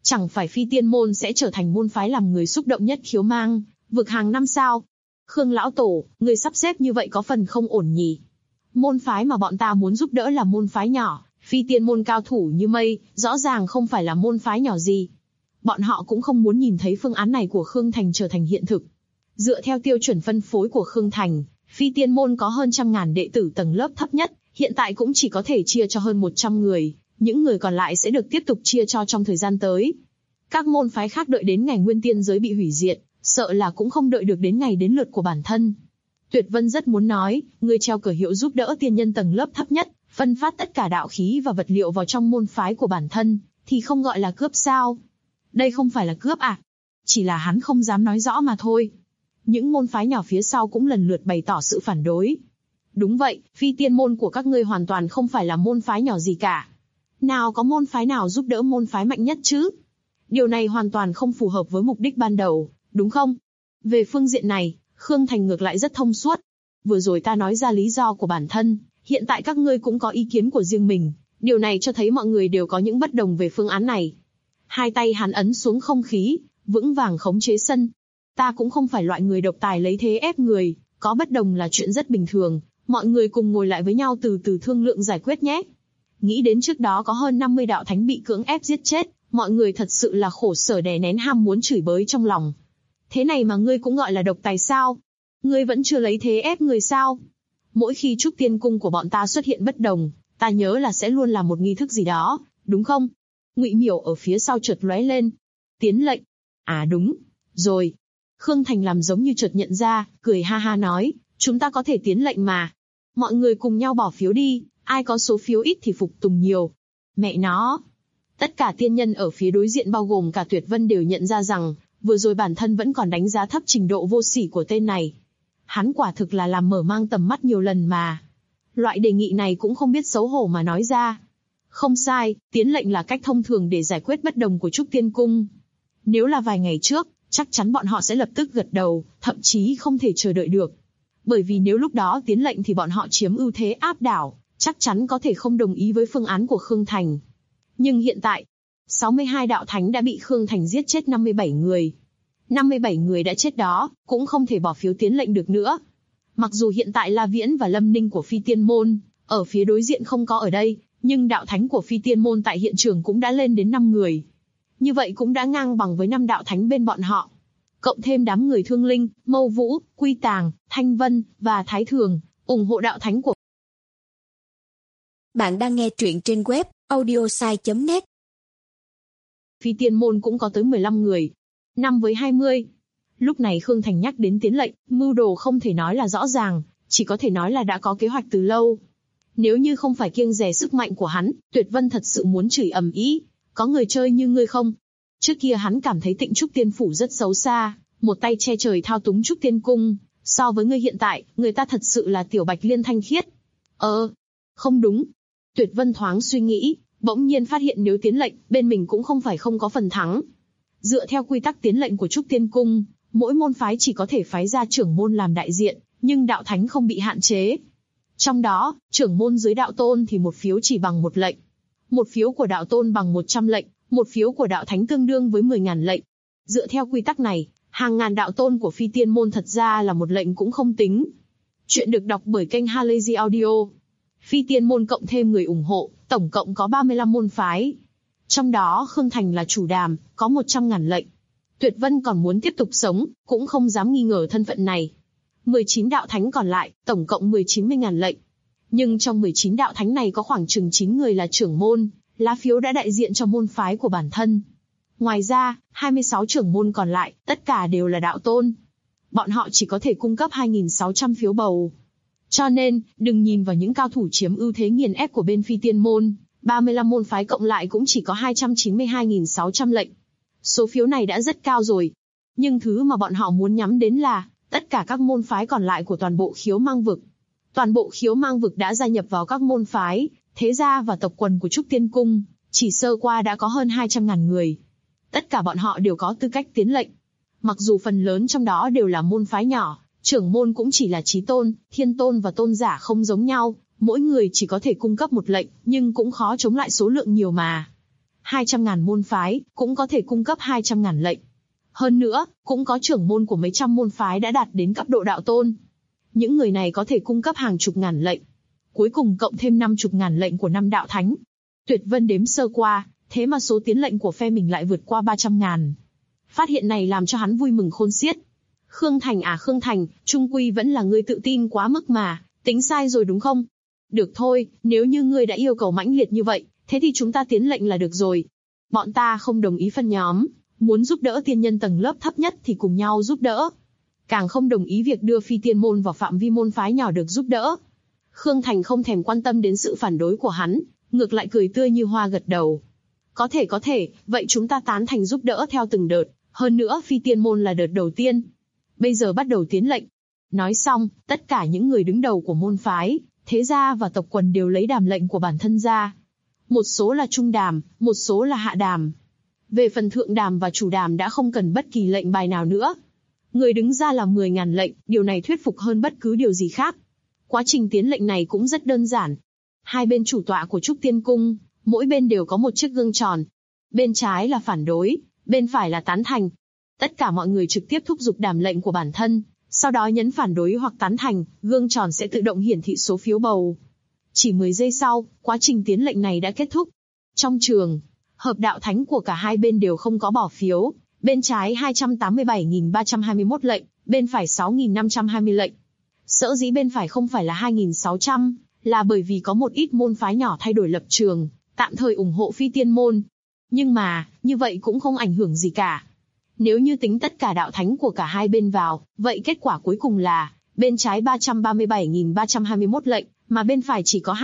Chẳng phải Phi Tiên môn sẽ trở thành môn phái làm người xúc động nhất Khiếu Mang vực hàng năm sao? Khương lão tổ, người sắp xếp như vậy có phần không ổn nhỉ? Môn phái mà bọn ta muốn giúp đỡ là môn phái nhỏ, Phi Tiên môn cao thủ như mây, rõ ràng không phải là môn phái nhỏ gì. Bọn họ cũng không muốn nhìn thấy phương án này của Khương Thành trở thành hiện thực. Dựa theo tiêu chuẩn phân phối của Khương Thành, Phi Tiên môn có hơn 100.000 đệ tử tầng lớp thấp nhất, hiện tại cũng chỉ có thể chia cho hơn 100 người, những người còn lại sẽ được tiếp tục chia cho trong thời gian tới. Các môn phái khác đợi đến ngày nguyên tiên giới bị hủy diệt, sợ là cũng không đợi được đến ngày đến lượt của bản thân. Tuyệt Vân rất muốn nói, ngươi treo cờ hiệu giúp đỡ tiên nhân tầng lớp thấp nhất, phân phát tất cả đạo khí và vật liệu vào trong môn phái của bản thân, thì không gọi là cướp sao? Đây không phải là cướp à? Chỉ là hắn không dám nói rõ mà thôi. Những môn phái nhỏ phía sau cũng lần lượt bày tỏ sự phản đối. Đúng vậy, Phi Tiên môn của các ngươi hoàn toàn không phải là môn phái nhỏ gì cả. Nào có môn phái nào giúp đỡ môn phái mạnh nhất chứ? Điều này hoàn toàn không phù hợp với mục đích ban đầu, đúng không? Về phương diện này, Khương Thành ngược lại rất thông suốt. Vừa rồi ta nói ra lý do của bản thân, hiện tại các ngươi cũng có ý kiến của riêng mình. Điều này cho thấy mọi người đều có những bất đồng về phương án này. Hai tay hắn ấn xuống không khí, vững vàng khống chế sân. Ta cũng không phải loại người độc tài lấy thế ép người, có bất đồng là chuyện rất bình thường. Mọi người cùng ngồi lại với nhau từ từ thương lượng giải quyết nhé. Nghĩ đến trước đó có hơn 50 đạo thánh bị cưỡng ép giết chết, mọi người thật sự là khổ sở đè nén ham muốn chửi bới trong lòng. Thế này mà ngươi cũng gọi là độc tài sao? Ngươi vẫn chưa lấy thế ép người sao? Mỗi khi Trúc Tiên cung của bọn ta xuất hiện bất đồng, ta nhớ là sẽ luôn làm một nghi thức gì đó, đúng không? Ngụy Miểu ở phía sau chợt lóe lên. Tiến lệnh. À đúng. Rồi. Khương Thành làm giống như chợt nhận ra, cười ha ha nói, chúng ta có thể tiến lệnh mà. Mọi người cùng nhau bỏ phiếu đi, ai có số phiếu ít thì phục tùng nhiều. Mẹ nó. Tất cả tiên nhân ở phía đối diện bao gồm cả Tuyệt Vân đều nhận ra rằng, vừa rồi bản thân vẫn còn đánh giá thấp trình độ vô sỉ của tên này. Hắn quả thực là làm mở mang tầm mắt nhiều lần mà. Loại đề nghị này cũng không biết xấu hổ mà nói ra. Không sai, tiến lệnh là cách thông thường để giải quyết bất đồng của Trúc Tiên Cung. Nếu là vài ngày trước, chắc chắn bọn họ sẽ lập tức gật đầu, thậm chí không thể chờ đợi được. Bởi vì nếu lúc đó tiến lệnh thì bọn họ chiếm ưu thế áp đảo, chắc chắn có thể không đồng ý với phương án của Khương Thành. Nhưng hiện tại, 62 đạo thánh đã bị Khương Thành giết chết 57 người. 57 người đã chết đó, cũng không thể bỏ phiếu tiến lệnh được nữa. Mặc dù hiện tại La Viễn và Lâm Ninh của Phi Tiên môn, ở phía đối diện không có ở đây, nhưng đạo thánh của Phi Tiên môn tại hiện trường cũng đã lên đến 5 người. Như vậy cũng đã ngang bằng với 5 đạo thánh bên bọn họ. Cộng thêm đám người Thương Linh, Mâu Vũ, Quy Tàng, Thanh Vân, và Thái Thường, ủng hộ đạo thánh của. Bạn đang nghe truyện trên web audiosai.net. Phi Tiên môn cũng có tới 15 người. 5 với 20. Lúc này Khương Thành nhắc đến tiến lệnh, mưu đồ không thể nói là rõ ràng, chỉ có thể nói là đã có kế hoạch từ lâu. Nếu như không phải kiêng dè sức mạnh của hắn, Tuyệt Vân thật sự muốn chửi ầm ĩ, có người chơi như ngươi không? Trước kia hắn cảm thấy Tịnh Trúc Tiên phủ rất xấu xa, một tay che trời thao túng Trúc Tiên cung, so với ngươi hiện tại, người ta thật sự là tiểu bạch liên thanh khiết. Không đúng. Tuyệt Vân thoáng suy nghĩ, bỗng nhiên phát hiện nếu tiến lệnh, bên mình cũng không phải không có phần thắng. Dựa theo quy tắc tiến lệnh của Trúc Tiên cung, mỗi môn phái chỉ có thể phái ra trưởng môn làm đại diện, nhưng đạo thánh không bị hạn chế. Trong đó, trưởng môn dưới đạo tôn thì một phiếu chỉ bằng một lệnh. Một phiếu của đạo tôn bằng 100 lệnh, một phiếu của đạo thánh tương đương với 10.000 lệnh. Dựa theo quy tắc này, hàng ngàn đạo tôn của Phi Tiên môn thật ra là một lệnh cũng không tính. Chuyện được đọc bởi kênh Halazy Audio. Phi Tiên môn cộng thêm người ủng hộ, tổng cộng có 35 môn phái. Trong đó Khương Thành là chủ đàm, có 100.000 lệnh. Tuyệt Vân còn muốn tiếp tục sống, cũng không dám nghi ngờ thân phận này. 19 đạo thánh còn lại, tổng cộng 90.000 lệnh. Nhưng trong 19 đạo thánh này có khoảng chừng 9 người là trưởng môn, lá phiếu đã đại diện cho môn phái của bản thân. Ngoài ra, 26 trưởng môn còn lại, tất cả đều là đạo tôn. Bọn họ chỉ có thể cung cấp 2.600 phiếu bầu. Cho nên, đừng nhìn vào những cao thủ chiếm ưu thế nghiền ép của bên Phi Tiên môn, 35 môn phái cộng lại cũng chỉ có 292.600 lệnh. Số phiếu này đã rất cao rồi. Nhưng thứ mà bọn họ muốn nhắm đến là tất cả các môn phái còn lại của toàn bộ Khiếu Mang vực. Toàn bộ Khiếu Mang vực đã gia nhập vào các môn phái, thế gia và tộc quần của Trúc Tiên cung, chỉ sơ qua đã có hơn 200.000 người. Tất cả bọn họ đều có tư cách tiến lệnh. Mặc dù phần lớn trong đó đều là môn phái nhỏ, trưởng môn cũng chỉ là chí tôn, thiên tôn và tôn giả không giống nhau, mỗi người chỉ có thể cung cấp một lệnh, nhưng cũng khó chống lại số lượng nhiều mà. 200.000 môn phái, cũng có thể cung cấp 200.000 lệnh. Hơn nữa, cũng có trưởng môn của mấy trăm môn phái đã đạt đến cấp độ đạo tôn. Những người này có thể cung cấp hàng chục ngàn lệnh. Cuối cùng cộng thêm 50.000 lệnh của 5 đạo thánh. Tuyệt Vân đếm sơ qua, thế mà số tiến lệnh của phe mình lại vượt qua 300.000. Phát hiện này làm cho hắn vui mừng khôn xiết. Khương Thành à Khương Thành, trung quy vẫn là ngươi tự tin quá mức mà, tính sai rồi đúng không? Được thôi, nếu như ngươi đã yêu cầu mãnh liệt như vậy, thế thì chúng ta tiến lệnh là được rồi. Bọn ta không đồng ý phân nhóm, muốn giúp đỡ tiên nhân tầng lớp thấp nhất thì cùng nhau giúp đỡ. Càng không đồng ý việc đưa phi tiên môn vào phạm vi môn phái nhỏ được giúp đỡ. Khương Thành không thèm quan tâm đến sự phản đối của hắn, ngược lại cười tươi như hoa gật đầu. Có thể, vậy chúng ta tán thành giúp đỡ theo từng đợt, hơn nữa phi tiên môn là đợt đầu tiên. Bây giờ bắt đầu tiến lệnh. Nói xong, tất cả những người đứng đầu của môn phái, thế gia và tộc quần đều lấy đàm lệnh của bản thân ra. Một số là trung đàm, một số là hạ đàm. Về phần thượng đàm và chủ đàm đã không cần bất kỳ lệnh bài nào nữa. Người đứng ra là 10.000 lệnh, điều này thuyết phục hơn bất cứ điều gì khác. Quá trình tiến lệnh này cũng rất đơn giản. Hai bên chủ tọa của Trúc Tiên Cung, mỗi bên đều có một chiếc gương tròn. Bên trái là phản đối, bên phải là tán thành. Tất cả mọi người trực tiếp thúc giục đàm lệnh của bản thân, sau đó nhấn phản đối hoặc tán thành, gương tròn sẽ tự động hiển thị số phiếu bầu. Chỉ 10 giây sau, quá trình tiến lệnh này đã kết thúc. Trong trường, hợp đạo thánh của cả hai bên đều không có bỏ phiếu, bên trái 287.321 lệnh, bên phải 6.520 lệnh. Sở dĩ bên phải không phải là 2.600, là bởi vì có một ít môn phái nhỏ thay đổi lập trường, tạm thời ủng hộ phi tiên môn. Nhưng mà, như vậy cũng không ảnh hưởng gì cả. Nếu như tính tất cả đạo thánh của cả hai bên vào, vậy kết quả cuối cùng là, bên trái 337.321 lệnh, mà bên phải chỉ có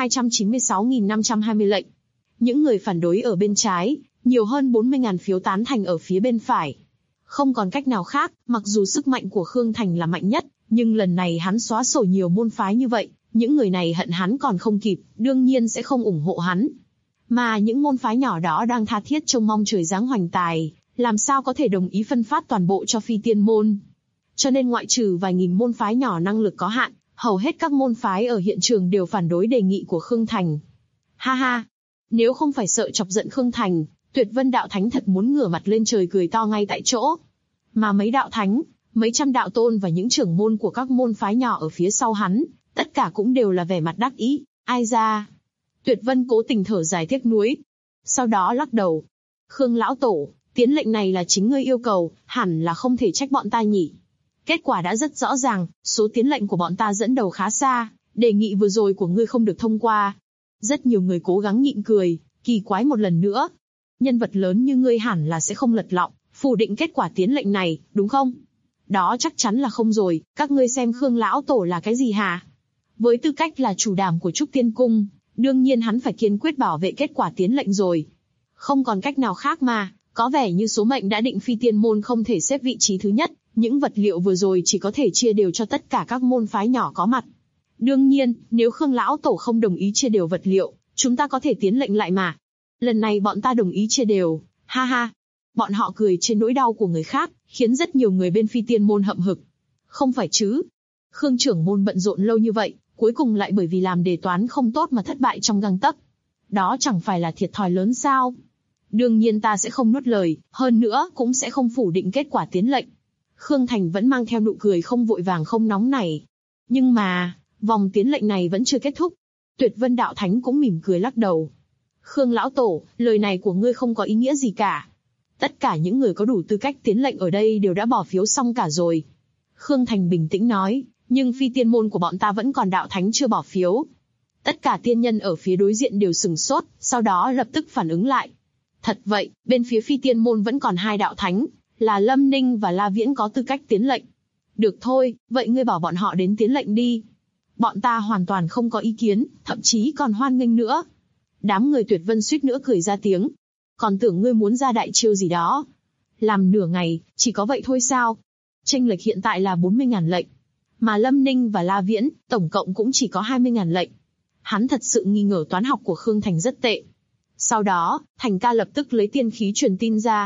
296.520 lệnh. Những người phản đối ở bên trái, nhiều hơn 40.000 phiếu tán thành ở phía bên phải. Không còn cách nào khác, mặc dù sức mạnh của Khương Thành là mạnh nhất, nhưng lần này hắn xóa sổ nhiều môn phái như vậy, những người này hận hắn còn không kịp, đương nhiên sẽ không ủng hộ hắn. Mà những môn phái nhỏ đó đang tha thiết trông mong trời giáng hoành tài, làm sao có thể đồng ý phân phát toàn bộ cho phi tiên môn. Cho nên ngoại trừ vài nghìn môn phái nhỏ năng lực có hạn, hầu hết các môn phái ở hiện trường đều phản đối đề nghị của Khương Thành. Ha ha! Nếu không phải sợ chọc giận Khương Thành, Tuyệt Vân đạo thánh thật muốn ngửa mặt lên trời cười to ngay tại chỗ. Mà mấy đạo thánh, mấy trăm đạo tôn và những trưởng môn của các môn phái nhỏ ở phía sau hắn, tất cả cũng đều là vẻ mặt đắc ý. Ai ra? Tuyệt Vân cố tình thở dài tiếc nuối. Sau đó lắc đầu. Khương lão tổ, tiến lệnh này là chính ngươi yêu cầu, hẳn là không thể trách bọn ta nhỉ. Kết quả đã rất rõ ràng, số tiến lệnh của bọn ta dẫn đầu khá xa, đề nghị vừa rồi của ngươi không được thông qua. Rất nhiều người cố gắng nhịn cười, kỳ quái một lần nữa. Nhân vật lớn như ngươi hẳn là sẽ không lật lọng, phủ định kết quả tiến lệnh này, đúng không? Đó chắc chắn là không rồi, các ngươi xem Khương lão tổ là cái gì hả? Với tư cách là chủ đàm của Trúc Tiên Cung, đương nhiên hắn phải kiên quyết bảo vệ kết quả tiến lệnh rồi. Không còn cách nào khác mà, có vẻ như số mệnh đã định phi tiên môn không thể xếp vị trí thứ nhất, những vật liệu vừa rồi chỉ có thể chia đều cho tất cả các môn phái nhỏ có mặt. Đương nhiên, nếu Khương lão tổ không đồng ý chia đều vật liệu, chúng ta có thể tiến lệnh lại mà. Lần này bọn ta đồng ý chia đều, ha ha. Bọn họ cười trên nỗi đau của người khác, khiến rất nhiều người bên phi tiên môn hậm hực. Không phải chứ? Khương trưởng môn bận rộn lâu như vậy, cuối cùng lại bởi vì làm đề toán không tốt mà thất bại trong gang tấc. Đó chẳng phải là thiệt thòi lớn sao? Đương nhiên ta sẽ không nuốt lời, hơn nữa cũng sẽ không phủ định kết quả tiến lệnh. Khương Thành vẫn mang theo nụ cười không vội vàng không nóng nảy. Nhưng mà, vòng tiến lệnh này vẫn chưa kết thúc. Tuyệt Vân đạo thánh cũng mỉm cười lắc đầu. Khương lão tổ, lời này của ngươi không có ý nghĩa gì cả. Tất cả những người có đủ tư cách tiến lệnh ở đây đều đã bỏ phiếu xong cả rồi. Khương Thành bình tĩnh nói, nhưng phi tiên môn của bọn ta vẫn còn đạo thánh chưa bỏ phiếu. Tất cả tiên nhân ở phía đối diện đều sừng sốt, sau đó lập tức phản ứng lại. Thật vậy, bên phía phi tiên môn vẫn còn hai đạo thánh, là Lâm Ninh và La Viễn có tư cách tiến lệnh. Được thôi, vậy ngươi bảo bọn họ đến tiến lệnh đi. Bọn ta hoàn toàn không có ý kiến, thậm chí còn hoan nghênh nữa. Đám người Tuyệt Vân suýt nữa cười ra tiếng. Còn tưởng ngươi muốn ra đại chiêu gì đó. Làm nửa ngày, chỉ có vậy thôi sao? Chênh lệch hiện tại là 40.000 lệnh. Mà Lâm Ninh và La Viễn, tổng cộng cũng chỉ có 20.000 lệnh. Hắn thật sự nghi ngờ toán học của Khương Thành rất tệ. Sau đó, Thành ca lập tức lấy tiên khí truyền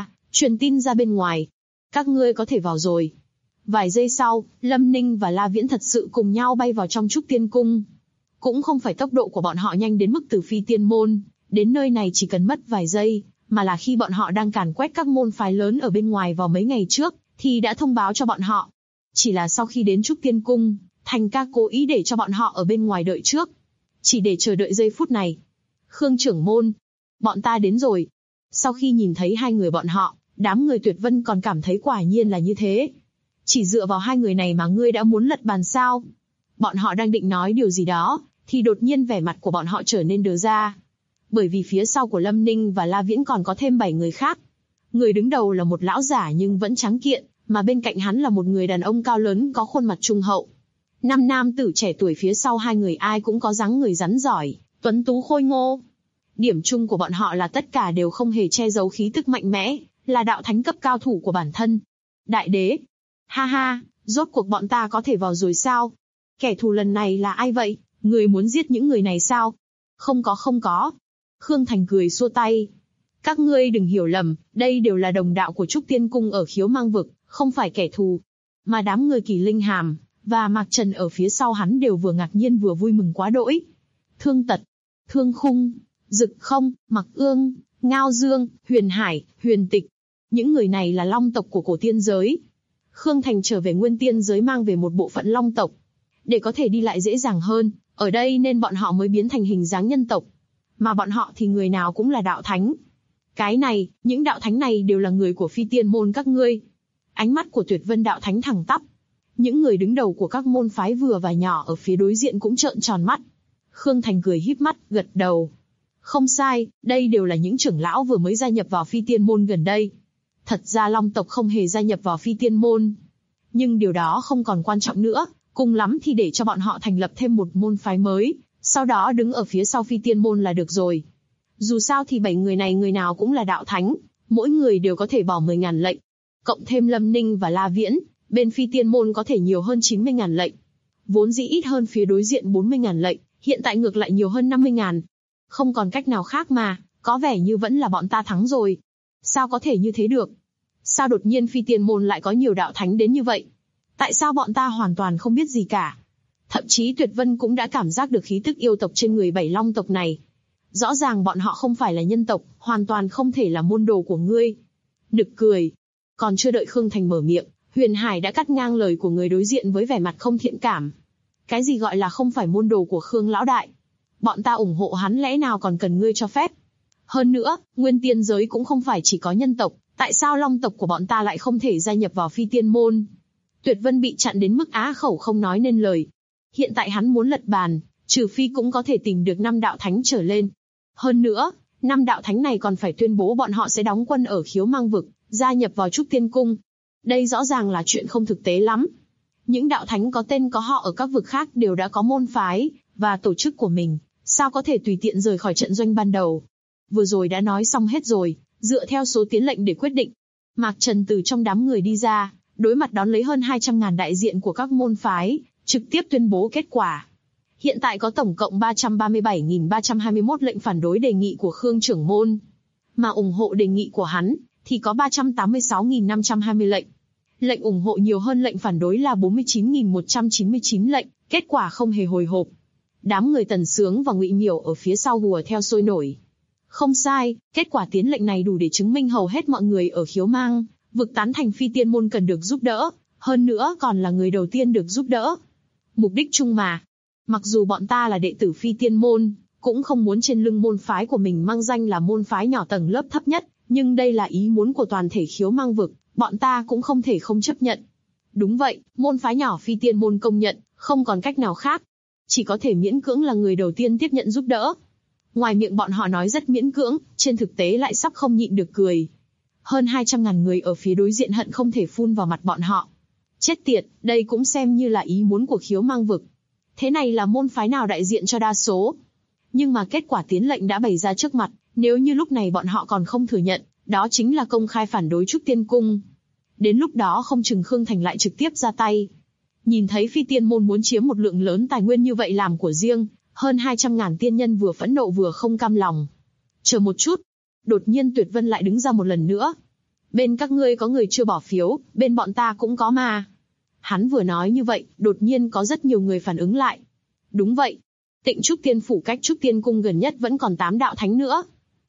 tin ra bên ngoài. Các ngươi có thể vào rồi. Vài giây sau, Lâm Ninh và La Viễn thật sự cùng nhau bay vào trong Trúc Tiên Cung. Cũng không phải tốc độ của bọn họ nhanh đến mức từ phi tiên môn, đến nơi này chỉ cần mất vài giây, mà là khi bọn họ đang càn quét các môn phái lớn ở bên ngoài vào mấy ngày trước, thì đã thông báo cho bọn họ. Chỉ là sau khi đến Trúc Tiên Cung, Thành ca cố ý để cho bọn họ ở bên ngoài đợi trước. Chỉ để chờ đợi giây phút này. Khương trưởng môn, bọn ta đến rồi. Sau khi nhìn thấy hai người bọn họ, đám người Tuyệt Vân còn cảm thấy quả nhiên là như thế. Chỉ dựa vào hai người này mà ngươi đã muốn lật bàn sao? Bọn họ đang định nói điều gì đó, thì đột nhiên vẻ mặt của bọn họ trở nên đờ ra. Bởi vì phía sau của Lâm Ninh và La Viễn còn có thêm 7 người khác. Người đứng đầu là một lão giả nhưng vẫn trắng kiện, mà bên cạnh hắn là một người đàn ông cao lớn có khuôn mặt trung hậu. 5 nam tử trẻ tuổi phía sau hai người ai cũng có dáng người rắn giỏi, tuấn tú khôi ngô. Điểm chung của bọn họ là tất cả đều không hề che giấu khí tức mạnh mẽ, là đạo thánh cấp cao thủ của bản thân. Đại đế, ha ha, rốt cuộc bọn ta có thể vào rồi sao? Kẻ thù lần này là ai vậy? Người muốn giết những người này sao? Không có. Khương Thành cười xua tay. Các ngươi đừng hiểu lầm, đây đều là đồng đạo của Trúc Tiên Cung ở Khiếu Mang Vực, không phải kẻ thù. Mà đám người Kỳ Linh Hàm và Mạc Trần ở phía sau hắn đều vừa ngạc nhiên vừa vui mừng quá đỗi. Thương Tật, Thương Khung, Dực Không, Mặc Ương, Ngao Dương, Huyền Hải, Huyền Tịch. Những người này là long tộc của cổ tiên giới. Khương Thành trở về nguyên tiên giới mang về một bộ phận long tộc. Để có thể đi lại dễ dàng hơn, ở đây nên bọn họ mới biến thành hình dáng nhân tộc. Mà bọn họ thì người nào cũng là đạo thánh. Cái này, những đạo thánh này đều là người của phi tiên môn các ngươi. Ánh mắt của Tuyệt Vân đạo thánh thẳng tắp. Những người đứng đầu của các môn phái vừa và nhỏ ở phía đối diện cũng trợn tròn mắt. Khương Thành cười híp mắt, gật đầu. Không sai, đây đều là những trưởng lão vừa mới gia nhập vào phi tiên môn gần đây. Thật ra long tộc không hề gia nhập vào phi tiên môn. Nhưng điều đó không còn quan trọng nữa, cùng lắm thì để cho bọn họ thành lập thêm một môn phái mới, sau đó đứng ở phía sau phi tiên môn là được rồi. Dù sao thì 7 người này người nào cũng là đạo thánh, mỗi người đều có thể bỏ 10.000 lệnh. Cộng thêm Lâm Ninh và La Viễn, bên phi tiên môn có thể nhiều hơn 90.000 lệnh. Vốn dĩ ít hơn phía đối diện 40.000 lệnh, hiện tại ngược lại nhiều hơn 50.000. Không còn cách nào khác mà, có vẻ như vẫn là bọn ta thắng rồi. Sao có thể như thế được? Sao đột nhiên phi tiên môn lại có nhiều đạo thánh đến như vậy? Tại sao bọn ta hoàn toàn không biết gì cả? Thậm chí Tuyệt Vân cũng đã cảm giác được khí tức yêu tộc trên người 7 long tộc này. Rõ ràng bọn họ không phải là nhân tộc, hoàn toàn không thể là môn đồ của ngươi. Nực cười. Còn chưa đợi Khương Thành mở miệng, Huyền Hải đã cắt ngang lời của người đối diện với vẻ mặt không thiện cảm. Cái gì gọi là không phải môn đồ của Khương lão đại? Bọn ta ủng hộ hắn lẽ nào còn cần ngươi cho phép? Hơn nữa, nguyên tiên giới cũng không phải chỉ có nhân tộc, tại sao long tộc của bọn ta lại không thể gia nhập vào phi tiên môn? Tuyệt Vân bị chặn đến mức á khẩu không nói nên lời. Hiện tại hắn muốn lật bàn, trừ phi cũng có thể tìm được 5 đạo thánh trở lên. Hơn nữa, 5 đạo thánh này còn phải tuyên bố bọn họ sẽ đóng quân ở Khiếu Mang Vực, gia nhập vào Trúc Tiên Cung. Đây rõ ràng là chuyện không thực tế lắm. Những đạo thánh có tên có họ ở các vực khác đều đã có môn phái và tổ chức của mình, sao có thể tùy tiện rời khỏi trận doanh ban đầu? Vừa rồi đã nói xong hết rồi, dựa theo số tiến lệnh để quyết định. Mạc Trần từ trong đám người đi ra, đối mặt đón lấy hơn 200.000 đại diện của các môn phái, trực tiếp tuyên bố kết quả. Hiện tại có tổng cộng 337.321 lệnh phản đối đề nghị của Khương trưởng môn, mà ủng hộ đề nghị của hắn thì có 386.520 lệnh. Lệnh ủng hộ nhiều hơn lệnh phản đối là 49.199 lệnh, kết quả không hề hồi hộp. Đám người Tần Sướng và Ngụy Miểu ở phía sau hùa theo sôi nổi. Không sai, kết quả tiến lệnh này đủ để chứng minh hầu hết mọi người ở Khiếu Mang Vực tán thành phi tiên môn cần được giúp đỡ, hơn nữa còn là người đầu tiên được giúp đỡ. Mục đích chung mà. Mặc dù bọn ta là đệ tử phi tiên môn, cũng không muốn trên lưng môn phái của mình mang danh là môn phái nhỏ tầng lớp thấp nhất, nhưng đây là ý muốn của toàn thể Khiếu Mang Vực, bọn ta cũng không thể không chấp nhận. Đúng vậy, môn phái nhỏ phi tiên môn công nhận, không còn cách nào khác. Chỉ có thể miễn cưỡng là người đầu tiên tiếp nhận giúp đỡ. Ngoài miệng bọn họ nói rất miễn cưỡng, trên thực tế lại sắp không nhịn được cười. Hơn 200.000 người ở phía đối diện hận không thể phun vào mặt bọn họ. Chết tiệt, đây cũng xem như là ý muốn của Khiếu Mang Vực. Thế này là môn phái nào đại diện cho đa số? Nhưng mà kết quả tiến lệnh đã bày ra trước mặt, nếu như lúc này bọn họ còn không thừa nhận, đó chính là công khai phản đối Trúc Tiên Cung. Đến lúc đó không chừng Khương Thành lại trực tiếp ra tay. Nhìn thấy phi tiên môn muốn chiếm một lượng lớn tài nguyên như vậy làm của riêng, hơn 200.000 tiên nhân vừa phẫn nộ vừa không cam lòng. Chờ một chút, đột nhiên Tuyệt Vân lại đứng ra một lần nữa. Bên các ngươi có người chưa bỏ phiếu, bên bọn ta cũng có mà. Hắn vừa nói như vậy, đột nhiên có rất nhiều người phản ứng lại. Đúng vậy, Tịnh Trúc Tiên Phủ cách Trúc Tiên Cung gần nhất vẫn còn 8 đạo thánh nữa.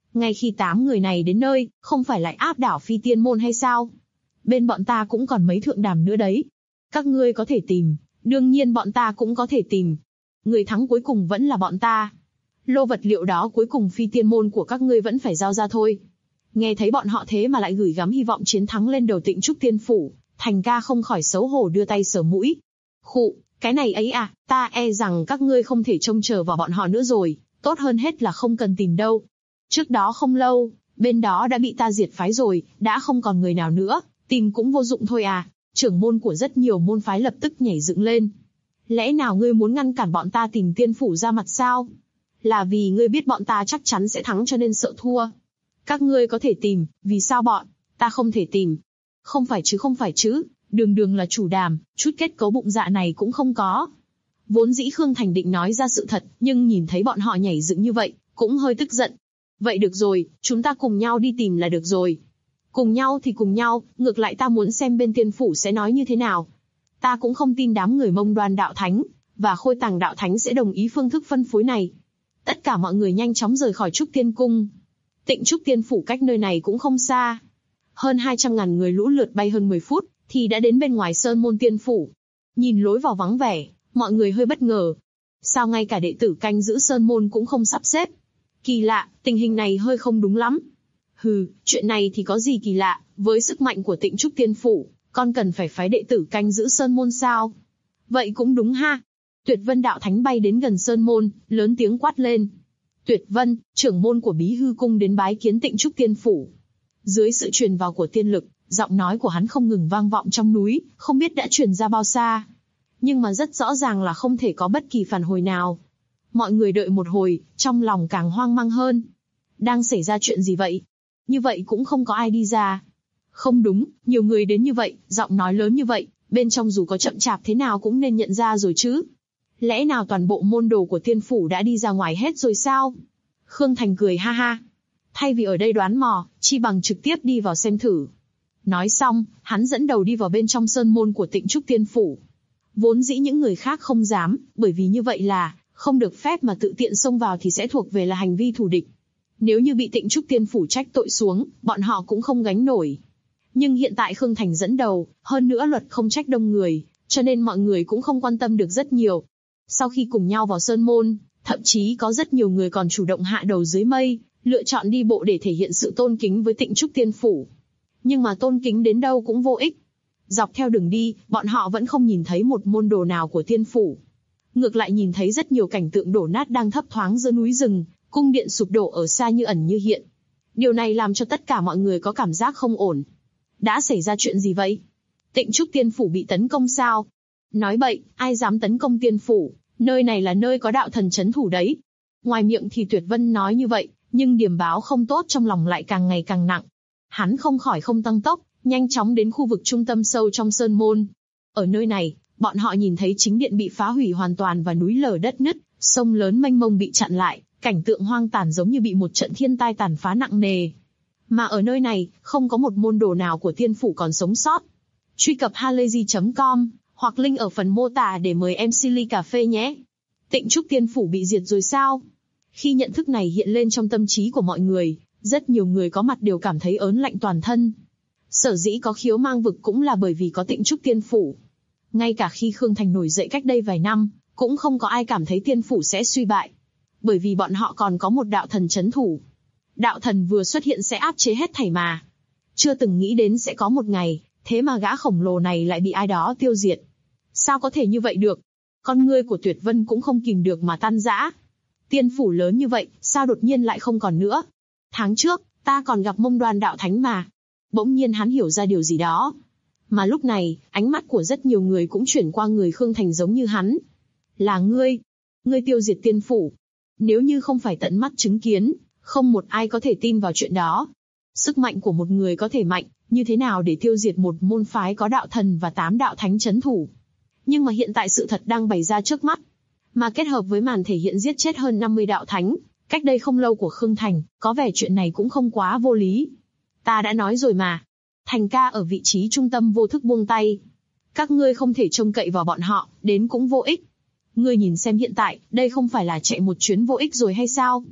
Ngay khi 8 người này đến nơi, không phải lại áp đảo Phi Tiên Môn hay sao? Bên bọn ta cũng còn mấy thượng đàm nữa đấy. Các ngươi có thể tìm, đương nhiên bọn ta cũng có thể tìm. Người thắng cuối cùng vẫn là bọn ta. Lô vật liệu đó cuối cùng Phi Tiên Môn của các ngươi vẫn phải giao ra thôi. Nghe thấy bọn họ thế mà lại gửi gắm hy vọng chiến thắng lên đầu Tịnh Trúc Tiên Phủ, Thành Ca không khỏi xấu hổ đưa tay sờ mũi. Khụ, cái này ấy à, ta e rằng các ngươi không thể trông chờ vào bọn họ nữa rồi, tốt hơn hết là không cần tìm đâu. Trước đó không lâu, bên đó đã bị ta diệt phái rồi, đã không còn người nào nữa, tìm cũng vô dụng thôi à. Trưởng môn của rất nhiều môn phái lập tức nhảy dựng lên. Lẽ nào ngươi muốn ngăn cản bọn ta tìm Tiên Phủ ra mặt sao? Là vì ngươi biết bọn ta chắc chắn sẽ thắng cho nên sợ thua. Các ngươi có thể tìm, vì sao bọn ta không thể tìm? Không phải chứ, đường đường là chủ đàm, chút kết cấu bụng dạ này cũng không có. Vốn dĩ Khương Thành định nói ra sự thật, nhưng nhìn thấy bọn họ nhảy dựng như vậy, cũng hơi tức giận. Vậy được rồi, chúng ta cùng nhau đi tìm là được rồi. Cùng nhau thì cùng nhau, ngược lại ta muốn xem bên Tiên Phủ sẽ nói như thế nào. Ta cũng không tin đám người Mông Đoan đạo thánh và Khôi Tàng đạo thánh sẽ đồng ý phương thức phân phối này. Tất cả mọi người nhanh chóng rời khỏi Trúc Tiên Cung. Tịnh Trúc Tiên Phủ cách nơi này cũng không xa. Hơn 200.000 người lũ lượt bay hơn 10 phút, thì đã đến bên ngoài Sơn Môn Tiên Phủ. Nhìn lối vào vắng vẻ, mọi người hơi bất ngờ. Sao ngay cả đệ tử canh giữ Sơn Môn cũng không sắp xếp? Kỳ lạ, tình hình này hơi không đúng lắm. Hừ, chuyện này thì có gì kỳ lạ, với sức mạnh của Tịnh Trúc Tiên Phủ, con cần phải phái đệ tử canh giữ Sơn Môn sao? Vậy cũng đúng ha. Tuyệt Vân đạo thánh bay đến gần Sơn Môn, lớn tiếng quát lên. Tuyệt Vân, trưởng môn của Bí Hư Cung đến bái kiến Tịnh Trúc Tiên Phủ. Dưới sự truyền vào của tiên lực, giọng nói của hắn không ngừng vang vọng trong núi, không biết đã truyền ra bao xa. Nhưng mà rất rõ ràng là không thể có bất kỳ phản hồi nào. Mọi người đợi một hồi, trong lòng càng hoang mang hơn. Đang xảy ra chuyện gì vậy? Như vậy cũng không có ai đi ra. Không đúng, nhiều người đến như vậy, giọng nói lớn như vậy, bên trong dù có chậm chạp thế nào cũng nên nhận ra rồi chứ. Lẽ nào toàn bộ môn đồ của Tiên Phủ đã đi ra ngoài hết rồi sao? Khương Thành cười ha ha. Thay vì ở đây đoán mò, chi bằng trực tiếp đi vào xem thử. Nói xong, hắn dẫn đầu đi vào bên trong sơn môn của Tịnh Trúc Tiên Phủ. Vốn dĩ những người khác không dám, bởi vì như vậy là không được phép mà tự tiện xông vào thì sẽ thuộc về là hành vi thù địch. Nếu như bị Tịnh Trúc Tiên Phủ trách tội xuống, bọn họ cũng không gánh nổi. Nhưng hiện tại Khương Thành dẫn đầu, hơn nữa luật không trách đông người, cho nên mọi người cũng không quan tâm được rất nhiều. Sau khi cùng nhau vào sơn môn, thậm chí có rất nhiều người còn chủ động hạ đầu dưới mây, lựa chọn đi bộ để thể hiện sự tôn kính với Tịnh Trúc Tiên Phủ. Nhưng mà tôn kính đến đâu cũng vô ích. Dọc theo đường đi, bọn họ vẫn không nhìn thấy một môn đồ nào của Tiên Phủ. Ngược lại nhìn thấy rất nhiều cảnh tượng đổ nát đang thấp thoáng giữa núi rừng, cung điện sụp đổ ở xa như ẩn như hiện. Điều này làm cho tất cả mọi người có cảm giác không ổn. Đã xảy ra chuyện gì vậy? Tịnh Trúc Tiên Phủ bị tấn công sao? Nói bậy, ai dám tấn công Tiên Phủ? Nơi này là nơi có đạo thần trấn thủ đấy. Ngoài miệng thì Tuyệt Vân nói như vậy, nhưng điểm báo không tốt trong lòng lại càng ngày càng nặng. Hắn không khỏi không tăng tốc, nhanh chóng đến khu vực trung tâm sâu trong sơn môn. Ở nơi này, bọn họ nhìn thấy chính điện bị phá hủy hoàn toàn và núi lở đất nứt, sông lớn mênh mông bị chặn lại, cảnh tượng hoang tàn giống như bị một trận thiên tai tàn phá nặng nề. Mà ở nơi này, không có một môn đồ nào của Tiên Phủ còn sống sót. Truy cập halayzi.com hoặc link ở phần mô tả để mời em Silly cà phê nhé. Tịnh Trúc Tiên Phủ bị diệt rồi sao? Khi nhận thức này hiện lên trong tâm trí của mọi người, rất nhiều người có mặt đều cảm thấy ớn lạnh toàn thân. Sở dĩ có khiếu mang vực cũng là bởi vì có Tịnh Trúc Tiên Phủ. Ngay cả khi Khương Thành nổi dậy cách đây vài năm, cũng không có ai cảm thấy Tiên Phủ sẽ suy bại. Bởi vì bọn họ còn có một đạo thần trấn thủ. Đạo thần vừa xuất hiện sẽ áp chế hết thảy mà. Chưa từng nghĩ đến sẽ có một ngày, thế mà gã khổng lồ này lại bị ai đó tiêu diệt. Sao có thể như vậy được? Con ngươi của Tuyệt Vân cũng không kìm được mà tan rã. Tiên Phủ lớn như vậy, sao đột nhiên lại không còn nữa? Tháng trước, ta còn gặp Mông Đoan đạo thánh mà. Bỗng nhiên hắn hiểu ra điều gì đó. Mà lúc này, ánh mắt của rất nhiều người cũng chuyển qua người Khương Thành giống như hắn. Là ngươi. Ngươi tiêu diệt Tiên Phủ. Nếu như không phải tận mắt chứng kiến, không một ai có thể tin vào chuyện đó. Sức mạnh của một người có thể mạnh, như thế nào để tiêu diệt một môn phái có đạo thần và 8 đạo thánh trấn thủ. Nhưng mà hiện tại sự thật đang bày ra trước mắt. Mà kết hợp với màn thể hiện giết chết hơn 50 đạo thánh, cách đây không lâu của Khương Thành, có vẻ chuyện này cũng không quá vô lý. Ta đã nói rồi mà. Thành Ca ở vị trí trung tâm vô thức buông tay. Các ngươi không thể trông cậy vào bọn họ, đến cũng vô ích. Ngươi nhìn xem hiện tại, đây không phải là chạy một chuyến vô ích rồi hay sao?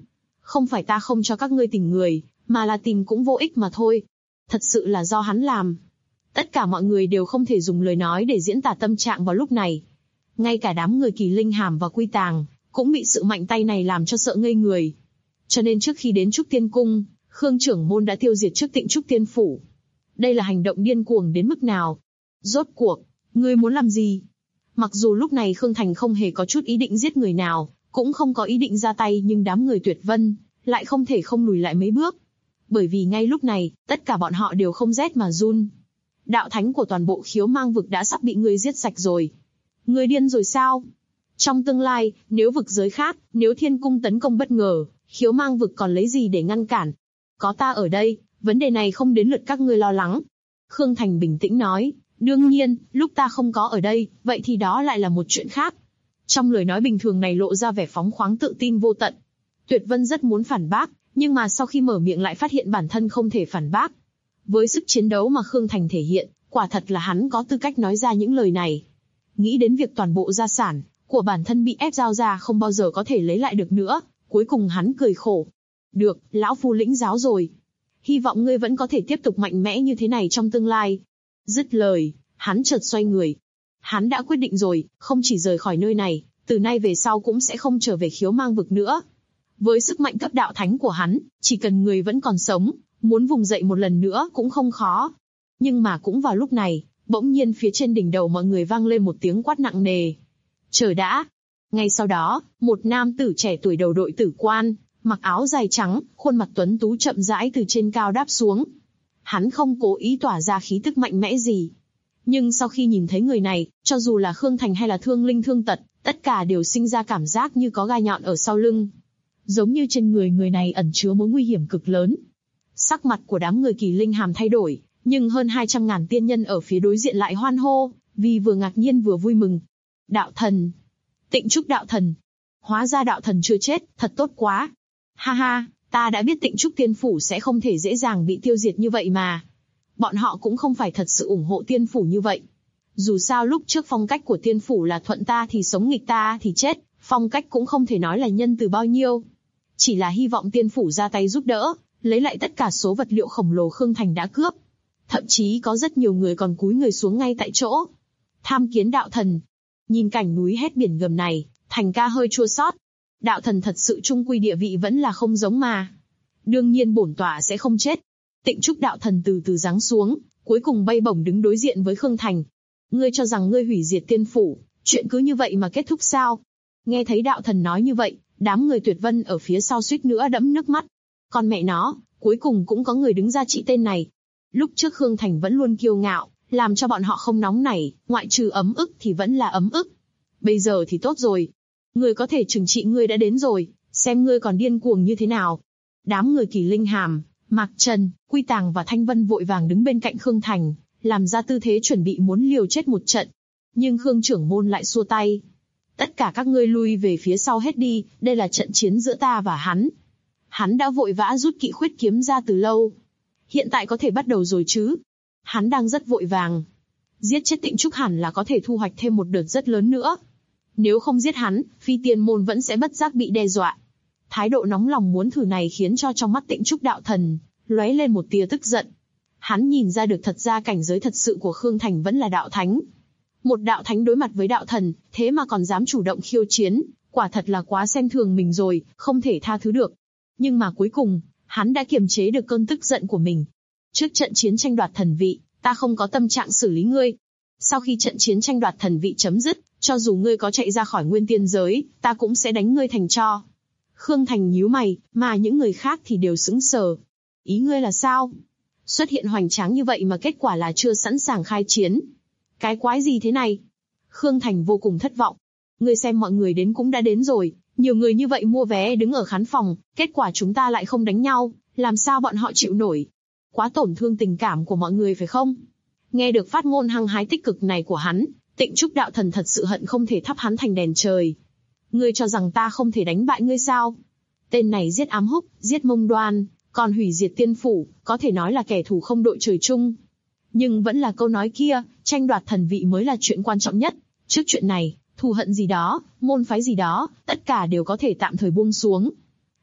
Không phải ta không cho các ngươi tìm người, mà là tìm cũng vô ích mà thôi. Thật sự là do hắn làm. Tất cả mọi người đều không thể dùng lời nói để diễn tả tâm trạng vào lúc này. Ngay cả đám người Kỳ Linh Hàm và Quy Tàng, cũng bị sự mạnh tay này làm cho sợ ngây người. Cho nên trước khi đến Trúc Tiên Cung, Khương trưởng môn đã tiêu diệt trước Tịnh Trúc Tiên Phủ. Đây là hành động điên cuồng đến mức nào? Rốt cuộc, ngươi muốn làm gì? Mặc dù lúc này Khương Thành không hề có chút ý định giết người nào, cũng không có ý định ra tay, nhưng đám người Tuyệt Vân lại không thể không lùi lại mấy bước. Bởi vì ngay lúc này, tất cả bọn họ đều không rét mà run. Đạo thánh của toàn bộ Khiếu Mang vực đã sắp bị ngươi giết sạch rồi. Ngươi điên rồi sao? Trong tương lai, nếu vực giới khác, nếu Thiên Cung tấn công bất ngờ, Khiếu Mang vực còn lấy gì để ngăn cản? Có ta ở đây, vấn đề này không đến lượt các ngươi lo lắng. Khương Thành bình tĩnh nói, đương nhiên, lúc ta không có ở đây, vậy thì đó lại là một chuyện khác. Trong lời nói bình thường này lộ ra vẻ phóng khoáng tự tin vô tận. Tuyệt Vân rất muốn phản bác, nhưng mà sau khi mở miệng lại phát hiện bản thân không thể phản bác. Với sức chiến đấu mà Khương Thành thể hiện, quả thật là hắn có tư cách nói ra những lời này. Nghĩ đến việc toàn bộ gia sản của bản thân bị ép giao ra không bao giờ có thể lấy lại được nữa, cuối cùng hắn cười khổ. Được, lão phu lĩnh giáo rồi. Hy vọng ngươi vẫn có thể tiếp tục mạnh mẽ như thế này trong tương lai. Dứt lời, hắn chợt xoay người. Hắn đã quyết định rồi, không chỉ rời khỏi nơi này, từ nay về sau cũng sẽ không trở về Khiếu Mang vực nữa. Với sức mạnh cấp đạo thánh của hắn, chỉ cần người vẫn còn sống, muốn vùng dậy một lần nữa cũng không khó. Nhưng mà cũng vào lúc này, bỗng nhiên phía trên đỉnh đầu mọi người vang lên một tiếng quát nặng nề. Chờ đã. Ngay sau đó, một nam tử trẻ tuổi đầu đội tử quan, mặc áo dài trắng, khuôn mặt tuấn tú chậm rãi từ trên cao đáp xuống. Hắn không cố ý tỏa ra khí tức mạnh mẽ gì. Nhưng sau khi nhìn thấy người này, cho dù là Khương Thành hay là Thương Linh Thương Tật, tất cả đều sinh ra cảm giác như có gai nhọn ở sau lưng. Giống như trên người này ẩn chứa mối nguy hiểm cực lớn. Sắc mặt của đám người Kỳ Linh Hàm thay đổi, nhưng hơn 200.000 tiên nhân ở phía đối diện lại hoan hô, vì vừa ngạc nhiên vừa vui mừng. Đạo thần! Tịnh Trúc đạo thần! Hóa ra đạo thần chưa chết, thật tốt quá! Ha ha, ta đã biết Tịnh Trúc Tiên Phủ sẽ không thể dễ dàng bị tiêu diệt như vậy mà. Bọn họ cũng không phải thật sự ủng hộ Tiên Phủ như vậy. Dù sao lúc trước phong cách của Tiên Phủ là thuận ta thì sống nghịch ta thì chết, phong cách cũng không thể nói là nhân từ bao nhiêu. Chỉ là hy vọng Tiên Phủ ra tay giúp đỡ, lấy lại tất cả số vật liệu khổng lồ Khương Thành đã cướp. Thậm chí có rất nhiều người còn cúi người xuống ngay tại chỗ. Tham kiến đạo thần. Nhìn cảnh núi hét biển gầm này, Thành ca hơi chua xót. Đạo thần thật sự trung quy địa vị vẫn là không giống mà. Đương nhiên bổn tọa sẽ không chết. Tịnh Trúc đạo thần từ từ giáng xuống, cuối cùng bay bổng đứng đối diện với Khương Thành. Ngươi cho rằng ngươi hủy diệt Tiên Phủ, chuyện cứ như vậy mà kết thúc sao? Nghe thấy đạo thần nói như vậy, đám người Tuyệt Vân ở phía sau suýt nữa đẫm nước mắt. Con mẹ nó, cuối cùng cũng có người đứng ra trị tên này. Lúc trước Khương Thành vẫn luôn kiêu ngạo, làm cho bọn họ không nóng nảy, ngoại trừ ấm ức thì vẫn là ấm ức. Bây giờ thì tốt rồi. Người có thể trừng trị ngươi đã đến rồi, xem ngươi còn điên cuồng như thế nào. Đám người Kỳ Linh Hàm, Mạc Trần, Quy Tàng và Thanh Vân vội vàng đứng bên cạnh Khương Thành, làm ra tư thế chuẩn bị muốn liều chết một trận. Nhưng Khương trưởng môn lại xua tay. Tất cả các ngươi lui về phía sau hết đi, đây là trận chiến giữa ta và hắn. Hắn đã vội vã rút kỵ khuyết kiếm ra từ lâu. Hiện tại có thể bắt đầu rồi chứ? Hắn đang rất vội vàng. Giết chết Tịnh Trúc hẳn là có thể thu hoạch thêm một đợt rất lớn nữa. Nếu không giết hắn, Phi Tiên môn vẫn sẽ bất giác bị đe dọa. Thái độ nóng lòng muốn thử này khiến cho trong mắt Tịnh Trúc đạo thần lóe lên một tia tức giận. Hắn nhìn ra được thật ra cảnh giới thật sự của Khương Thành vẫn là đạo thánh. Một đạo thánh đối mặt với đạo thần, thế mà còn dám chủ động khiêu chiến, quả thật là quá xem thường mình rồi, không thể tha thứ được. Nhưng mà cuối cùng, hắn đã kiềm chế được cơn tức giận của mình. Trước trận chiến tranh đoạt thần vị, ta không có tâm trạng xử lý ngươi. Sau khi trận chiến tranh đoạt thần vị chấm dứt, cho dù ngươi có chạy ra khỏi nguyên tiên giới, ta cũng sẽ đánh ngươi thành tro. Khương Thành nhíu mày, mà những người khác thì đều sững sờ. Ý ngươi là sao? Xuất hiện hoành tráng như vậy mà kết quả là chưa sẵn sàng khai chiến. Cái quái gì thế này? Khương Thành vô cùng thất vọng. Ngươi xem mọi người đến cũng đã đến rồi, nhiều người như vậy mua vé đứng ở khán phòng, kết quả chúng ta lại không đánh nhau, làm sao bọn họ chịu nổi? Quá tổn thương tình cảm của mọi người phải không? Nghe được phát ngôn hăng hái tích cực này của hắn, Tịnh Trúc đạo thần thật sự hận không thể thắp hắn thành đèn trời. Ngươi cho rằng ta không thể đánh bại ngươi sao? Tên này giết Ám Húc, giết Mông Đoan, còn hủy diệt Tiên Phủ, có thể nói là kẻ thù không đội trời chung. Nhưng vẫn là câu nói kia, tranh đoạt thần vị mới là chuyện quan trọng nhất. Trước chuyện này, thù hận gì đó, môn phái gì đó, tất cả đều có thể tạm thời buông xuống.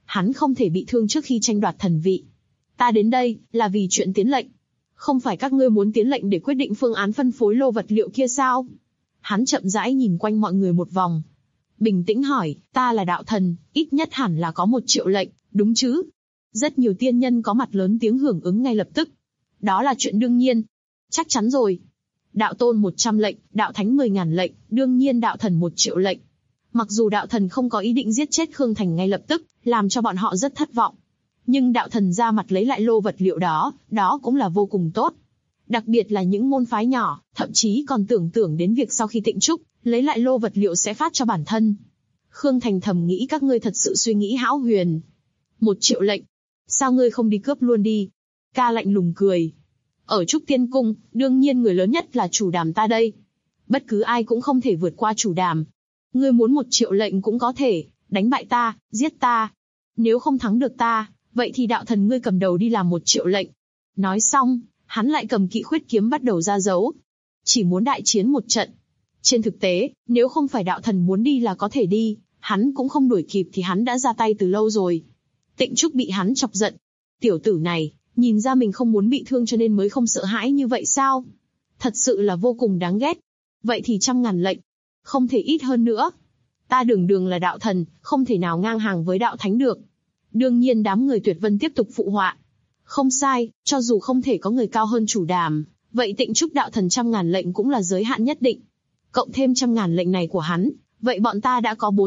Hắn không thể bị thương trước khi tranh đoạt thần vị. Ta đến đây, là vì chuyện tiến lệnh. Không phải các ngươi muốn tiến lệnh để quyết định phương án phân phối lô vật liệu kia sao? Hắn chậm rãi nhìn quanh mọi người một vòng. Bình tĩnh hỏi, ta là đạo thần, ít nhất hẳn là có 1 triệu lệnh, đúng chứ? Rất nhiều tiên nhân có mặt lớn tiếng hưởng ứng ngay lập tức. Đó là chuyện đương nhiên. Chắc chắn rồi. Đạo tôn 100 lệnh, đạo thánh 10.000 lệnh, đương nhiên đạo thần 1 triệu lệnh. Mặc dù đạo thần không có ý định giết chết Khương Thành ngay lập tức, làm cho bọn họ rất thất vọng. Nhưng đạo thần ra mặt lấy lại lô vật liệu đó, đó cũng là vô cùng tốt. Đặc biệt là những môn phái nhỏ, thậm chí còn tưởng đến việc sau khi tịnh trúc, lấy lại lô vật liệu sẽ phát cho bản thân. Khương Thành thầm nghĩ các ngươi thật sự suy nghĩ hão huyền. 1 triệu lệnh. Sao ngươi không đi cướp luôn đi? Ca lạnh lùng cười. Ở Trúc Tiên Cung, đương nhiên người lớn nhất là chủ đàm ta đây. Bất cứ ai cũng không thể vượt qua chủ đàm. Ngươi muốn 1 triệu lệnh cũng có thể, đánh bại ta, giết ta. Nếu không thắng được ta, vậy thì đạo thần ngươi cầm đầu đi làm 1 triệu lệnh. Nói xong, hắn lại cầm Kỵ Khuyết kiếm bắt đầu ra dấu. Chỉ muốn đại chiến một trận. Trên thực tế, nếu không phải đạo thần muốn đi là có thể đi, hắn cũng không đuổi kịp thì hắn đã ra tay từ lâu rồi. Tịnh Trúc bị hắn chọc giận. Tiểu tử này, nhìn ra mình không muốn bị thương cho nên mới không sợ hãi như vậy sao? Thật sự là vô cùng đáng ghét. Vậy thì 100.000 lệnh. Không thể ít hơn nữa. Ta đường là đạo thần, không thể nào ngang hàng với đạo thánh được. Đương nhiên đám người Tuyệt Vân tiếp tục phụ họa. Không sai, cho dù không thể có người cao hơn chủ đàm, vậy Tịnh Trúc đạo thần 100.000 lệnh cũng là giới hạn nhất định. Cộng thêm 100.000 lệnh này của hắn, vậy bọn ta đã có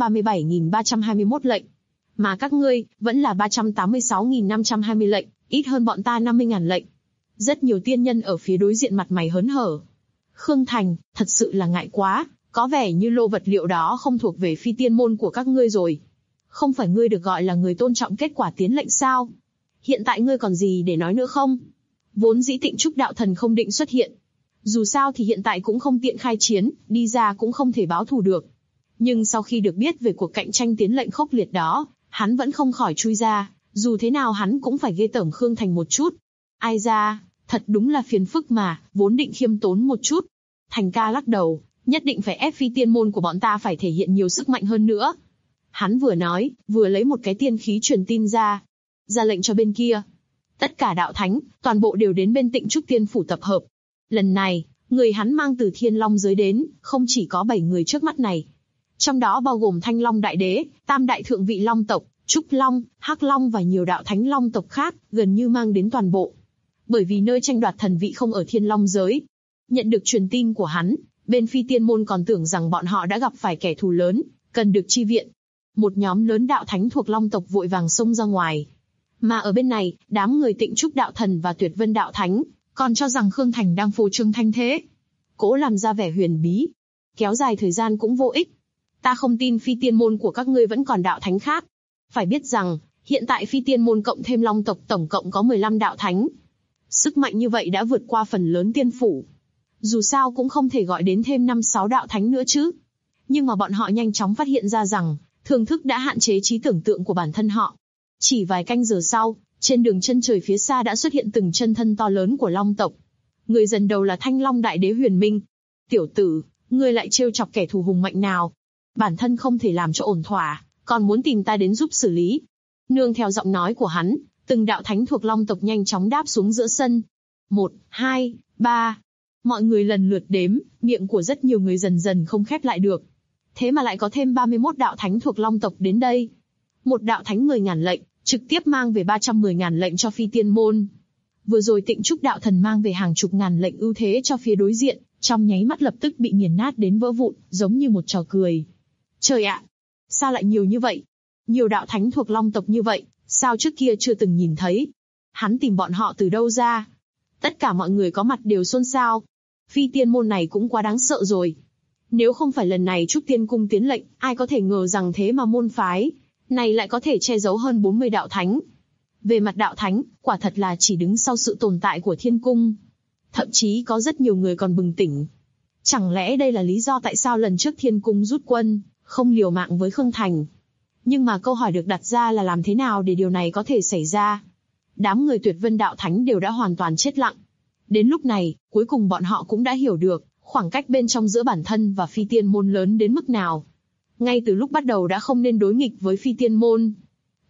437.321 lệnh. Mà các ngươi, vẫn là 386.520 lệnh, ít hơn bọn ta 50.000 lệnh. Rất nhiều tiên nhân ở phía đối diện mặt mày hớn hở. Khương Thành, thật sự là ngại quá, có vẻ như lô vật liệu đó không thuộc về phi tiên môn của các ngươi rồi. Không phải ngươi được gọi là người tôn trọng kết quả tiến lệnh sao? Hiện tại ngươi còn gì để nói nữa không? Vốn dĩ Tịnh Trúc đạo thần không định xuất hiện. Dù sao thì hiện tại cũng không tiện khai chiến, đi ra cũng không thể báo thù được. Nhưng sau khi được biết về cuộc cạnh tranh tiến lệnh khốc liệt đó, hắn vẫn không khỏi chui ra, dù thế nào hắn cũng phải ghê tởm Khương Thành một chút. Ai ra, thật đúng là phiền phức mà, vốn định khiêm tốn một chút. Thành ca lắc đầu, nhất định phải ép phi tiên môn của bọn ta phải thể hiện nhiều sức mạnh hơn nữa. Hắn vừa nói, vừa lấy một cái tiên khí truyền tin ra lệnh cho bên kia. Tất cả đạo thánh, toàn bộ đều đến bên Tịnh Trúc Tiên Phủ tập hợp. Lần này, người hắn mang từ Thiên Long giới đến, không chỉ có 7 người trước mắt này. Trong đó bao gồm Thanh Long Đại Đế, Tam Đại Thượng Vị Long tộc, Trúc Long, Hắc Long và nhiều đạo thánh Long tộc khác, gần như mang đến toàn bộ. Bởi vì nơi tranh đoạt thần vị không ở Thiên Long giới. Nhận được truyền tin của hắn, bên phi tiên môn còn tưởng rằng bọn họ đã gặp phải kẻ thù lớn, cần được chi viện. Một nhóm lớn đạo thánh thuộc Long tộc vội vàng xông ra ngoài. Mà ở bên này, đám người Tịnh Trúc đạo thần và Tuyệt Vân đạo thánh, còn cho rằng Khương Thành đang phô trương thanh thế. Cố làm ra vẻ huyền bí. Kéo dài thời gian cũng vô ích. Ta không tin phi tiên môn của các ngươi vẫn còn đạo thánh khác. Phải biết rằng, hiện tại phi tiên môn cộng thêm Long tộc tổng cộng có 15 đạo thánh. Sức mạnh như vậy đã vượt qua phần lớn tiên phủ. Dù sao cũng không thể gọi đến thêm 5-6 đạo thánh nữa chứ. Nhưng mà bọn họ nhanh chóng phát hiện ra rằng, thưởng thức đã hạn chế trí tưởng tượng của bản thân họ. Chỉ vài canh giờ sau, trên đường chân trời phía xa đã xuất hiện từng chân thân to lớn của Long tộc. Người dần đầu là Thanh Long Đại Đế Huyền Minh. Tiểu tử, ngươi lại trêu chọc kẻ thù hùng mạnh nào? Bản thân không thể làm cho ổn thỏa, còn muốn tìm ta đến giúp xử lý. Nương theo giọng nói của hắn, từng đạo thánh thuộc Long tộc nhanh chóng đáp xuống giữa sân. 1, 2, 3. Mọi người lần lượt đếm, miệng của rất nhiều người dần dần không khép lại được. Thế mà lại có thêm 31 đạo thánh thuộc Long tộc đến đây. Một đạo thánh 10.000 lệnh, trực tiếp mang về 310.000 lệnh cho phi tiên môn. Vừa rồi Tịnh Trúc đạo thần mang về hàng chục ngàn lệnh ưu thế cho phía đối diện, trong nháy mắt lập tức bị nghiền nát đến vỡ vụn, giống như một trò cười. Trời ạ! Sao lại nhiều như vậy? Nhiều đạo thánh thuộc Long tộc như vậy, sao trước kia chưa từng nhìn thấy? Hắn tìm bọn họ từ đâu ra? Tất cả mọi người có mặt đều xôn xao. Phi tiên môn này cũng quá đáng sợ rồi. Nếu không phải lần này Trúc Tiên Cung tiến lệnh, ai có thể ngờ rằng thế mà môn phái này lại có thể che giấu hơn 40 đạo thánh. Về mặt đạo thánh, quả thật là chỉ đứng sau sự tồn tại của Thiên Cung. Thậm chí có rất nhiều người còn bừng tỉnh. Chẳng lẽ đây là lý do tại sao lần trước Thiên Cung rút quân, không liều mạng với Khương Thành? Nhưng mà câu hỏi được đặt ra là làm thế nào để điều này có thể xảy ra? Đám người Tuyệt Vân đạo thánh đều đã hoàn toàn chết lặng. Đến lúc này, cuối cùng bọn họ cũng đã hiểu được, khoảng cách bên trong giữa bản thân và phi tiên môn lớn đến mức nào. Ngay từ lúc bắt đầu đã không nên đối nghịch với phi tiên môn.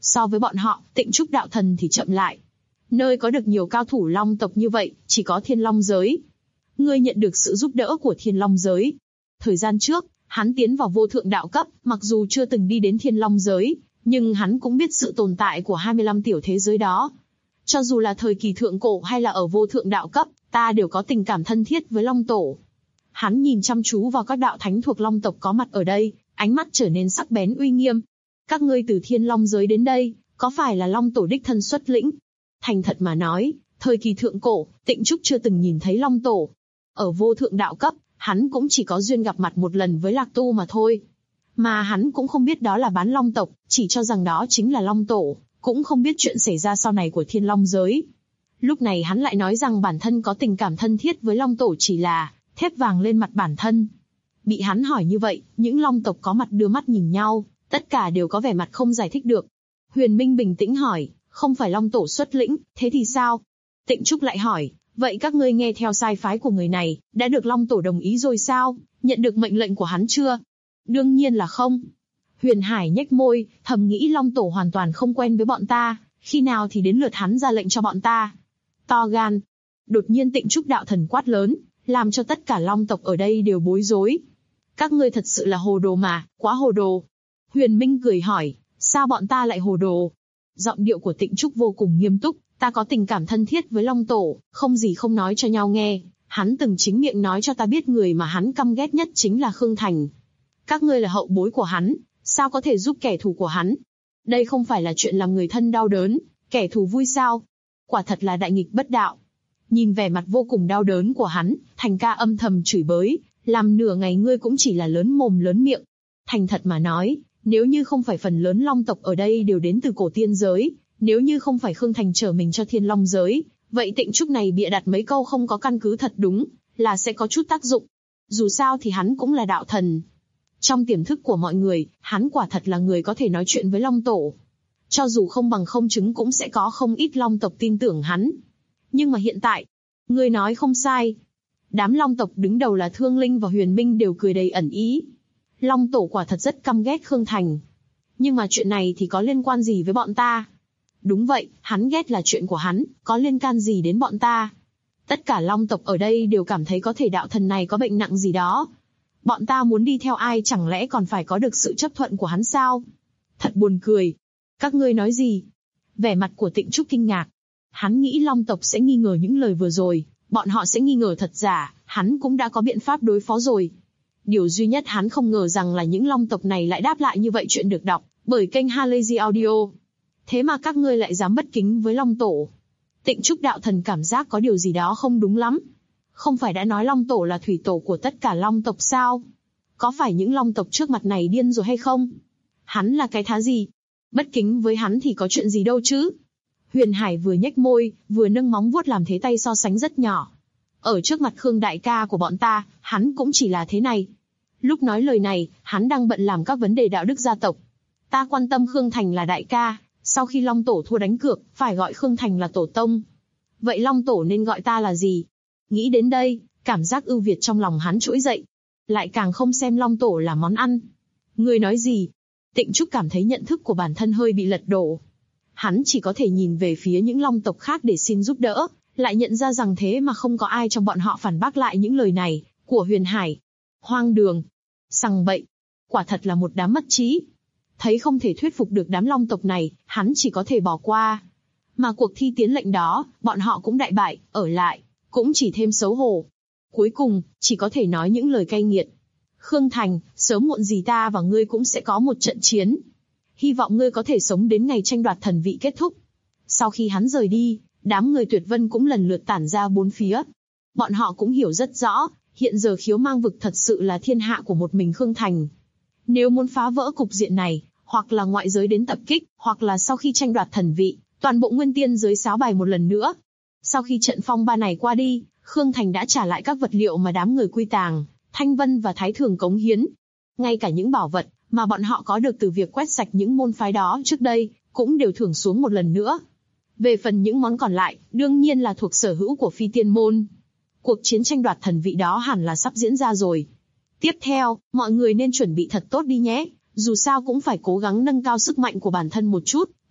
So với bọn họ, Tịnh Trúc đạo thần thì chậm lại. Nơi có được nhiều cao thủ long tộc như vậy, chỉ có Thiên Long giới. Ngươi nhận được sự giúp đỡ của Thiên Long giới. Thời gian trước, hắn tiến vào vô thượng đạo cấp, mặc dù chưa từng đi đến Thiên Long giới, nhưng hắn cũng biết sự tồn tại của 25 tiểu thế giới đó. Cho dù là thời kỳ thượng cổ hay là ở vô thượng đạo cấp, ta đều có tình cảm thân thiết với Long Tổ. Hắn nhìn chăm chú vào các đạo thánh thuộc Long tộc có mặt ở đây, ánh mắt trở nên sắc bén uy nghiêm. Các ngươi từ Thiên Long giới đến đây, có phải là Long Tổ đích thân xuất lĩnh? Thành thật mà nói, thời kỳ thượng cổ, Tịnh Trúc chưa từng nhìn thấy Long Tổ. Ở vô thượng đạo cấp, hắn cũng chỉ có duyên gặp mặt một lần với Lạc Tu mà thôi. Mà hắn cũng không biết đó là bán Long tộc, chỉ cho rằng đó chính là Long Tổ, cũng không biết chuyện xảy ra sau này của Thiên Long giới. Lúc này hắn lại nói rằng bản thân có tình cảm thân thiết với Long Tổ chỉ là thép vàng lên mặt bản thân. Bị hắn hỏi như vậy, những Long tộc có mặt đưa mắt nhìn nhau, tất cả đều có vẻ mặt không giải thích được. Huyền Minh bình tĩnh hỏi, không phải Long Tổ xuất lĩnh, thế thì sao? Tịnh Trúc lại hỏi, vậy các ngươi nghe theo sai phái của người này, đã được Long Tổ đồng ý rồi sao? Nhận được mệnh lệnh của hắn chưa? Đương nhiên là không. Huyền Hải nhếch môi, thầm nghĩ Long Tổ hoàn toàn không quen với bọn ta, khi nào thì đến lượt hắn ra lệnh cho bọn ta. To gan. Đột nhiên Tịnh Trúc đạo thần quát lớn, làm cho tất cả Long tộc ở đây đều bối rối. Các ngươi thật sự là hồ đồ mà, quá hồ đồ. Huyền Minh cười hỏi, sao bọn ta lại hồ đồ? Giọng điệu của Tịnh Trúc vô cùng nghiêm túc, ta có tình cảm thân thiết với Long Tổ, không gì không nói cho nhau nghe. Hắn từng chính miệng nói cho ta biết người mà hắn căm ghét nhất chính là Khương Thành. Các ngươi là hậu bối của hắn, sao có thể giúp kẻ thù của hắn? Đây không phải là chuyện làm người thân đau đớn, kẻ thù vui sao? Quả thật là đại nghịch bất đạo. Nhìn vẻ mặt vô cùng đau đớn của hắn, Thành ca âm thầm chửi bới, làm nửa ngày ngươi cũng chỉ là lớn mồm lớn miệng. Thành thật mà nói, nếu như không phải phần lớn Long tộc ở đây đều đến từ cổ tiên giới, nếu như không phải Khương Thành trở mình cho Thiên Long giới, vậy Tịnh Trúc này bịa đặt mấy câu không có căn cứ thật đúng, là sẽ có chút tác dụng. Dù sao thì hắn cũng là đạo thần. Trong tiềm thức của mọi người, hắn quả thật là người có thể nói chuyện với Long Tổ. Cho dù không bằng không chứng cũng sẽ có không ít Long tộc tin tưởng hắn. Nhưng mà hiện tại, ngươi nói không sai. Đám Long tộc đứng đầu là Thương Linh và Huyền Minh đều cười đầy ẩn ý. Long Tổ quả thật rất căm ghét Khương Thành. Nhưng mà chuyện này thì có liên quan gì với bọn ta? Đúng vậy, hắn ghét là chuyện của hắn, có liên can gì đến bọn ta? Tất cả Long tộc ở đây đều cảm thấy có thể đạo thần này có bệnh nặng gì đó. Bọn ta muốn đi theo ai chẳng lẽ còn phải có được sự chấp thuận của hắn sao? Thật buồn cười. Các ngươi nói gì? Vẻ mặt của Tịnh Trúc kinh ngạc. Hắn nghĩ Long tộc sẽ nghi ngờ những lời vừa rồi, bọn họ sẽ nghi ngờ thật giả, hắn cũng đã có biện pháp đối phó rồi. Điều duy nhất hắn không ngờ rằng là những Long tộc này lại đáp lại như vậy. Chuyện được đọc bởi kênh Halazy Audio. Thế mà các ngươi lại dám bất kính với Long Tổ. Tịnh Trúc đạo thần cảm giác có điều gì đó không đúng lắm. Không phải đã nói Long Tổ là thủy tổ của tất cả Long tộc sao? Có phải những Long tộc trước mặt này điên rồi hay không? Hắn là cái thá gì? Bất kính với hắn thì có chuyện gì đâu chứ? Huyền Hải vừa nhếch môi, vừa nâng móng vuốt làm thế tay so sánh rất nhỏ. Ở trước mặt Khương đại ca của bọn ta, hắn cũng chỉ là thế này. Lúc nói lời này, hắn đang bận làm các vấn đề đạo đức gia tộc. Ta quan tâm Khương Thành là đại ca, sau khi Long Tổ thua đánh cược, phải gọi Khương Thành là tổ tông. Vậy Long Tổ nên gọi ta là gì? Nghĩ đến đây, cảm giác ưu việt trong lòng hắn trỗi dậy. Lại càng không xem Long Tổ là món ăn. Ngươi nói gì? Tịnh Trúc cảm thấy nhận thức của bản thân hơi bị lật đổ. Hắn chỉ có thể nhìn về phía những Long tộc khác để xin giúp đỡ, lại nhận ra rằng thế mà không có ai trong bọn họ phản bác lại những lời này của Huyền Hải. Hoang đường, sằng bậy, quả thật là một đám mất trí. Thấy không thể thuyết phục được đám Long tộc này, hắn chỉ có thể bỏ qua. Mà cuộc thi tiến lệnh đó, bọn họ cũng đại bại, ở lại, cũng chỉ thêm xấu hổ. Cuối cùng, chỉ có thể nói những lời cay nghiệt. Khương Thành, sớm muộn gì ta và ngươi cũng sẽ có một trận chiến. Hy vọng ngươi có thể sống đến ngày tranh đoạt thần vị kết thúc. Sau khi hắn rời đi, đám người Tuyệt Vân cũng lần lượt tản ra bốn phía. Bọn họ cũng hiểu rất rõ, hiện giờ Khiếu Mang vực thật sự là thiên hạ của một mình Khương Thành. Nếu muốn phá vỡ cục diện này, hoặc là ngoại giới đến tập kích, hoặc là sau khi tranh đoạt thần vị, toàn bộ nguyên tiên giới xáo bài một lần nữa. Sau khi trận phong ba này qua đi, Khương Thành đã trả lại các vật liệu mà đám người Quy Tàng, Thanh Vân và Thái Thường cống hiến. Ngay cả những bảo vật mà bọn họ có được từ việc quét sạch những môn phái đó trước đây, cũng đều thưởng xuống một lần nữa. Về phần những món còn lại, đương nhiên là thuộc sở hữu của Phi Tiên Môn. Cuộc chiến tranh đoạt thần vị đó hẳn là sắp diễn ra rồi. Tiếp theo, mọi người nên chuẩn bị thật tốt đi nhé, dù sao cũng phải cố gắng nâng cao sức mạnh của bản thân một chút,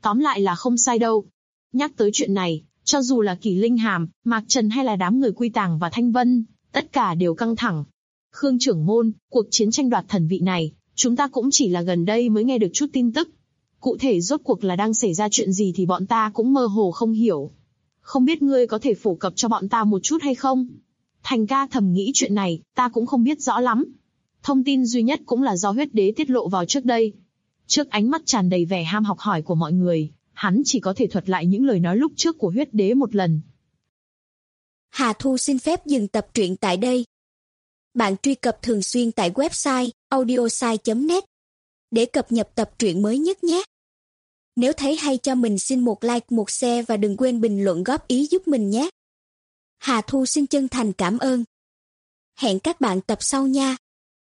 Tóm lại là không sai đâu. Nhắc tới chuyện này, cho dù là Kỷ Linh Hàm, Mạc Trần hay là đám người Quy Tàng và Thanh Vân, tất cả đều căng thẳng. Khương trưởng môn, cuộc chiến tranh đoạt thần vị này, chúng ta cũng chỉ là gần đây mới nghe được chút tin tức. Cụ thể rốt cuộc là đang xảy ra chuyện gì thì bọn ta cũng mơ hồ không hiểu. Không biết ngươi có thể phổ cập cho bọn ta một chút hay không? Thành ca thầm nghĩ chuyện này, ta cũng không biết rõ lắm. Thông tin duy nhất cũng là do huyết đế tiết lộ vào trước đây. Trước ánh mắt tràn đầy vẻ ham học hỏi của mọi người, hắn chỉ có thể thuật lại những lời nói lúc trước của huyết đế một lần. Hà Thu xin phép dừng tập truyện tại đây. Bạn truy cập thường xuyên tại website audiosai.net để cập nhật tập truyện mới nhất nhé. Nếu thấy hay cho mình xin một like, một share và đừng quên bình luận góp ý giúp mình nhé. Hà Thu xin chân thành cảm ơn. Hẹn các bạn tập sau nha.